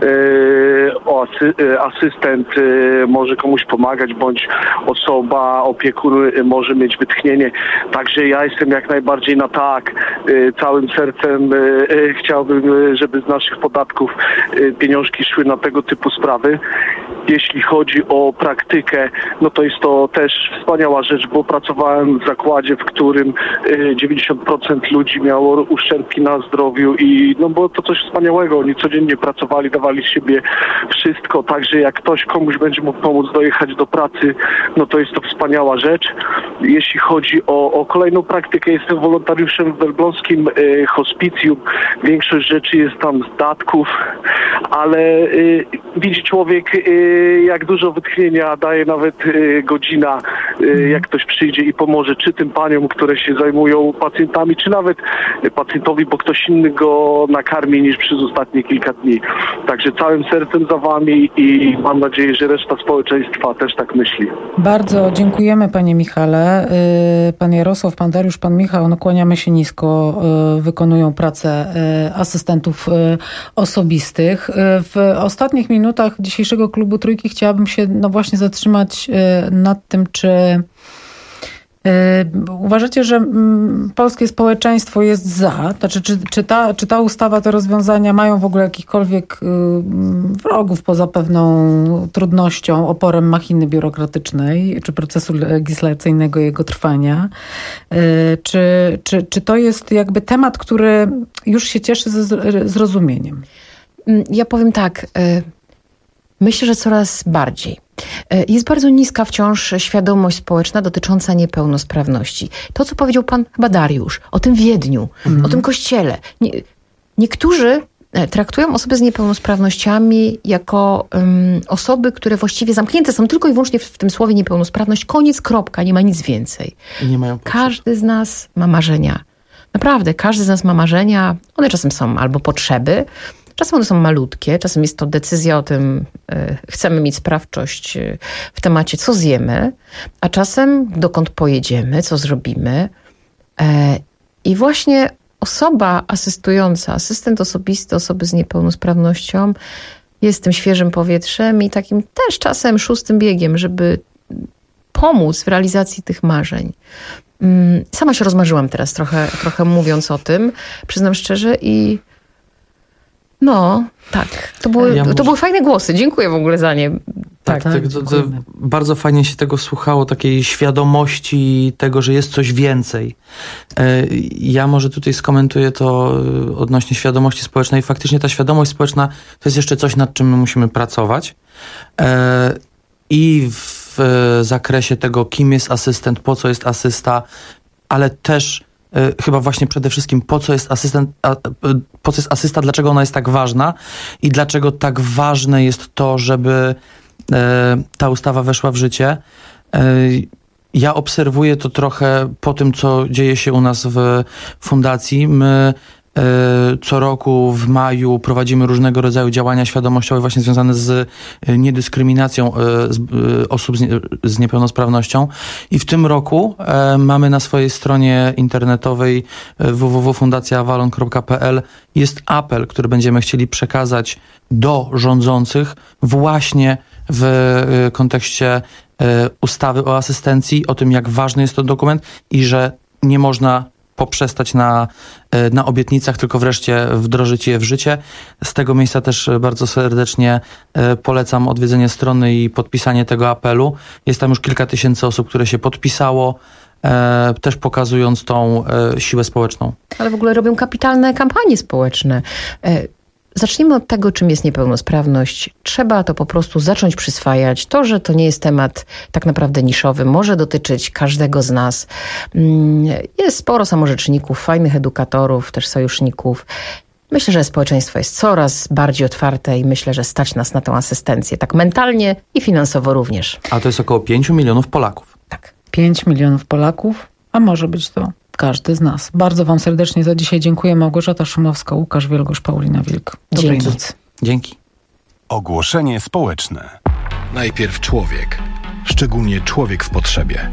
asystent może komuś pomagać, bądź osoba, opiekun może mieć wytchnienie. Także ja jestem jak najbardziej na tak. Całym sercem chciałbym, żeby z naszych podatków pieniążki szły na tego typu sprawy. Jeśli chodzi o praktykę, no to jest to też wspaniała rzecz, bo pracowałem w zakładzie, w którym dziewięćdziesiąt procent ludzi miało uszczerbki na zdrowiu i no było to coś wspaniałego. Oni codziennie pracowali, dawali z siebie wszystko, także jak ktoś komuś będzie mógł pomóc dojechać do pracy, no to jest to wspaniała rzecz. Jeśli chodzi o, o kolejną praktykę, jestem wolontariuszem w elbląskim y, hospicjum. Większość rzeczy jest tam z datków, ale y, widzi człowiek, y, jak dużo wytchnienia daje nawet y, godzina, y, jak ktoś przyjdzie i pomoże, czy tym paniom, które się zajmują pacjentami, czy nawet y, pacjentowi, bo ktoś inny go nakarmi niż przez ostatnie kilka dni. Także całym sercem za wami i mam nadzieję, że reszta społeczeństwa też tak myśli. Bardzo dziękujemy panie Michale. Pan Jarosław, pan Dariusz, pan Michał, no kłaniamy się nisko, wykonują pracę asystentów osobistych. W ostatnich minutach dzisiejszego klubu Trójki chciałabym się no właśnie zatrzymać nad tym, czy uważacie, że polskie społeczeństwo jest za? Znaczy, czy, czy, ta, czy ta ustawa, te rozwiązania mają w ogóle jakichkolwiek wrogów poza pewną trudnością, oporem machiny biurokratycznej, czy procesu legislacyjnego i jego trwania? Czy, czy, czy to jest jakby temat, który już się cieszy ze zrozumieniem? Ja powiem tak. Myślę, że coraz bardziej. Jest bardzo niska wciąż świadomość społeczna dotycząca niepełnosprawności. To, co powiedział pan chyba Dariusz, o tym Wiedniu, mhm. o tym kościele. Nie, niektórzy traktują osoby z niepełnosprawnościami jako um, osoby, które właściwie zamknięte są tylko i wyłącznie w, w tym słowie niepełnosprawność. Koniec, kropka, nie ma nic więcej. Nie mają każdy z nas ma marzenia. Naprawdę, każdy z nas ma marzenia. One czasem są albo potrzeby, czasem one są malutkie, czasem jest to decyzja o tym, y, chcemy mieć sprawczość y, w temacie, co zjemy, a czasem dokąd pojedziemy, co zrobimy. E, I właśnie osoba asystująca, asystent osobisty osoby z niepełnosprawnością jest tym świeżym powietrzem i takim też czasem szóstym biegiem, żeby pomóc w realizacji tych marzeń. Sama się rozmarzyłam teraz trochę, trochę mówiąc o tym, przyznam szczerze i no, tak. To były, ja to może... były fajne głosy. Dziękuję w ogóle za nie. Tak, tak, tak to, to bardzo fajnie się tego słuchało, takiej świadomości tego, że jest coś więcej. Ja może tutaj skomentuję to odnośnie świadomości społecznej. Faktycznie ta świadomość społeczna to jest jeszcze coś, nad czym my musimy pracować. I w zakresie tego, kim jest asystent, po co jest asysta, ale też chyba właśnie przede wszystkim po co jest asystent, a, po co jest asysta, dlaczego ona jest tak ważna i dlaczego tak ważne jest to, żeby e, ta ustawa weszła w życie. E, ja obserwuję to trochę po tym, co dzieje się u nas w fundacji. My e, co roku w maju prowadzimy różnego rodzaju działania świadomościowe właśnie związane z niedyskryminacją e, z, e, osób z, nie, z niepełnosprawnością. I w tym roku e, mamy na swojej stronie internetowej e, w w w kropka fundacja avalon kropka p l jest apel, który będziemy chcieli przekazać do rządzących właśnie w e, kontekście e, ustawy o asystencji, o tym, jak ważny jest to dokument i że nie można poprzestać na, na obietnicach, tylko wreszcie wdrożyć je w życie. Z tego miejsca też bardzo serdecznie polecam odwiedzenie strony i podpisanie tego apelu. Jest tam już kilka tysięcy osób, które się podpisało, też pokazując tą siłę społeczną. Ale w ogóle robią kapitalne kampanie społeczne. Zacznijmy od tego, czym jest niepełnosprawność. Trzeba to po prostu zacząć przyswajać. To, że to nie jest temat tak naprawdę niszowy, może dotyczyć każdego z nas. Jest sporo samorzeczników, fajnych edukatorów, też sojuszników. Myślę, że społeczeństwo jest coraz bardziej otwarte i myślę, że stać nas na tę asystencję, tak mentalnie i finansowo również. A to jest około pięciu milionów Polaków. Tak. pięć milionów Polaków, a może być to każdy z nas. Bardzo wam serdecznie za dzisiaj dziękuję. Małgorzata Szumowska, Łukasz Wielgosz, Paulina Wilk. Dobrej Dzięki. nocy. Dzięki. Ogłoszenie społeczne. Najpierw człowiek, szczególnie człowiek w potrzebie.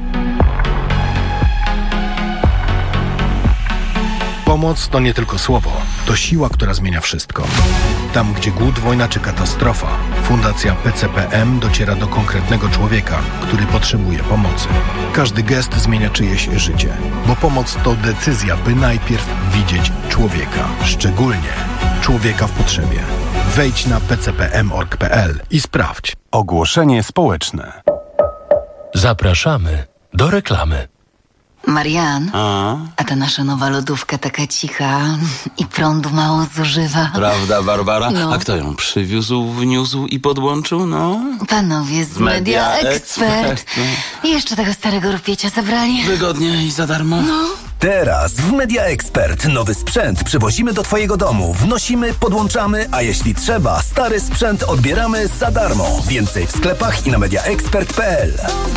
Pomoc to nie tylko słowo, to siła, która zmienia wszystko. Tam, gdzie głód, wojna czy katastrofa, Fundacja P C P M dociera do konkretnego człowieka, który potrzebuje pomocy. Każdy gest zmienia czyjeś życie, bo pomoc to decyzja, by najpierw widzieć człowieka, szczególnie człowieka w potrzebie. Wejdź na p c p m kropka org kropka p l i sprawdź. Ogłoszenie społeczne. Zapraszamy do reklamy. Marian, A? a ta nasza nowa lodówka taka cicha i prądu mało zużywa. Prawda, Barbara? No. A kto ją przywiózł, wniósł i podłączył, no? Panowie z Media, Media Expert. Expert. I jeszcze tego starego rupiecia zabrali. Wygodnie i za darmo. No. Teraz w Media Expert nowy sprzęt przywozimy do twojego domu. Wnosimy, podłączamy, a jeśli trzeba, stary sprzęt odbieramy za darmo. Więcej w sklepach i na media expert kropka p l.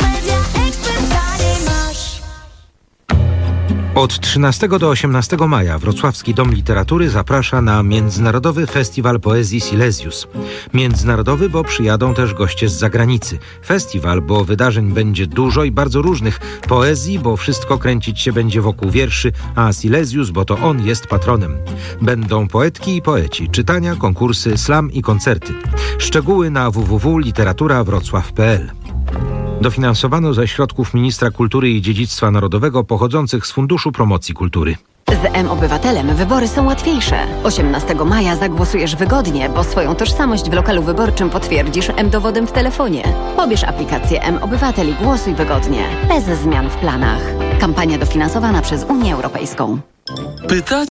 Od trzynastego do osiemnastego maja Wrocławski Dom Literatury zaprasza na Międzynarodowy Festiwal Poezji Silesius. Międzynarodowy, bo przyjadą też goście z zagranicy. Festiwal, bo wydarzeń będzie dużo i bardzo różnych. Poezji, bo wszystko kręcić się będzie wokół wierszy, a Silesius, bo to on jest patronem. Będą poetki i poeci, czytania, konkursy, slam i koncerty. Szczegóły na w w w kropka literatura wrocław kropka p l. Dofinansowano ze środków Ministra Kultury i Dziedzictwa Narodowego pochodzących z Funduszu Promocji Kultury. Z M-Obywatelem wybory są łatwiejsze. osiemnastego maja zagłosujesz wygodnie, bo swoją tożsamość w lokalu wyborczym potwierdzisz M-Dowodem w telefonie. Pobierz aplikację M-Obywatel i głosuj wygodnie, bez zmian w planach. Kampania dofinansowana przez Unię Europejską. Pytać?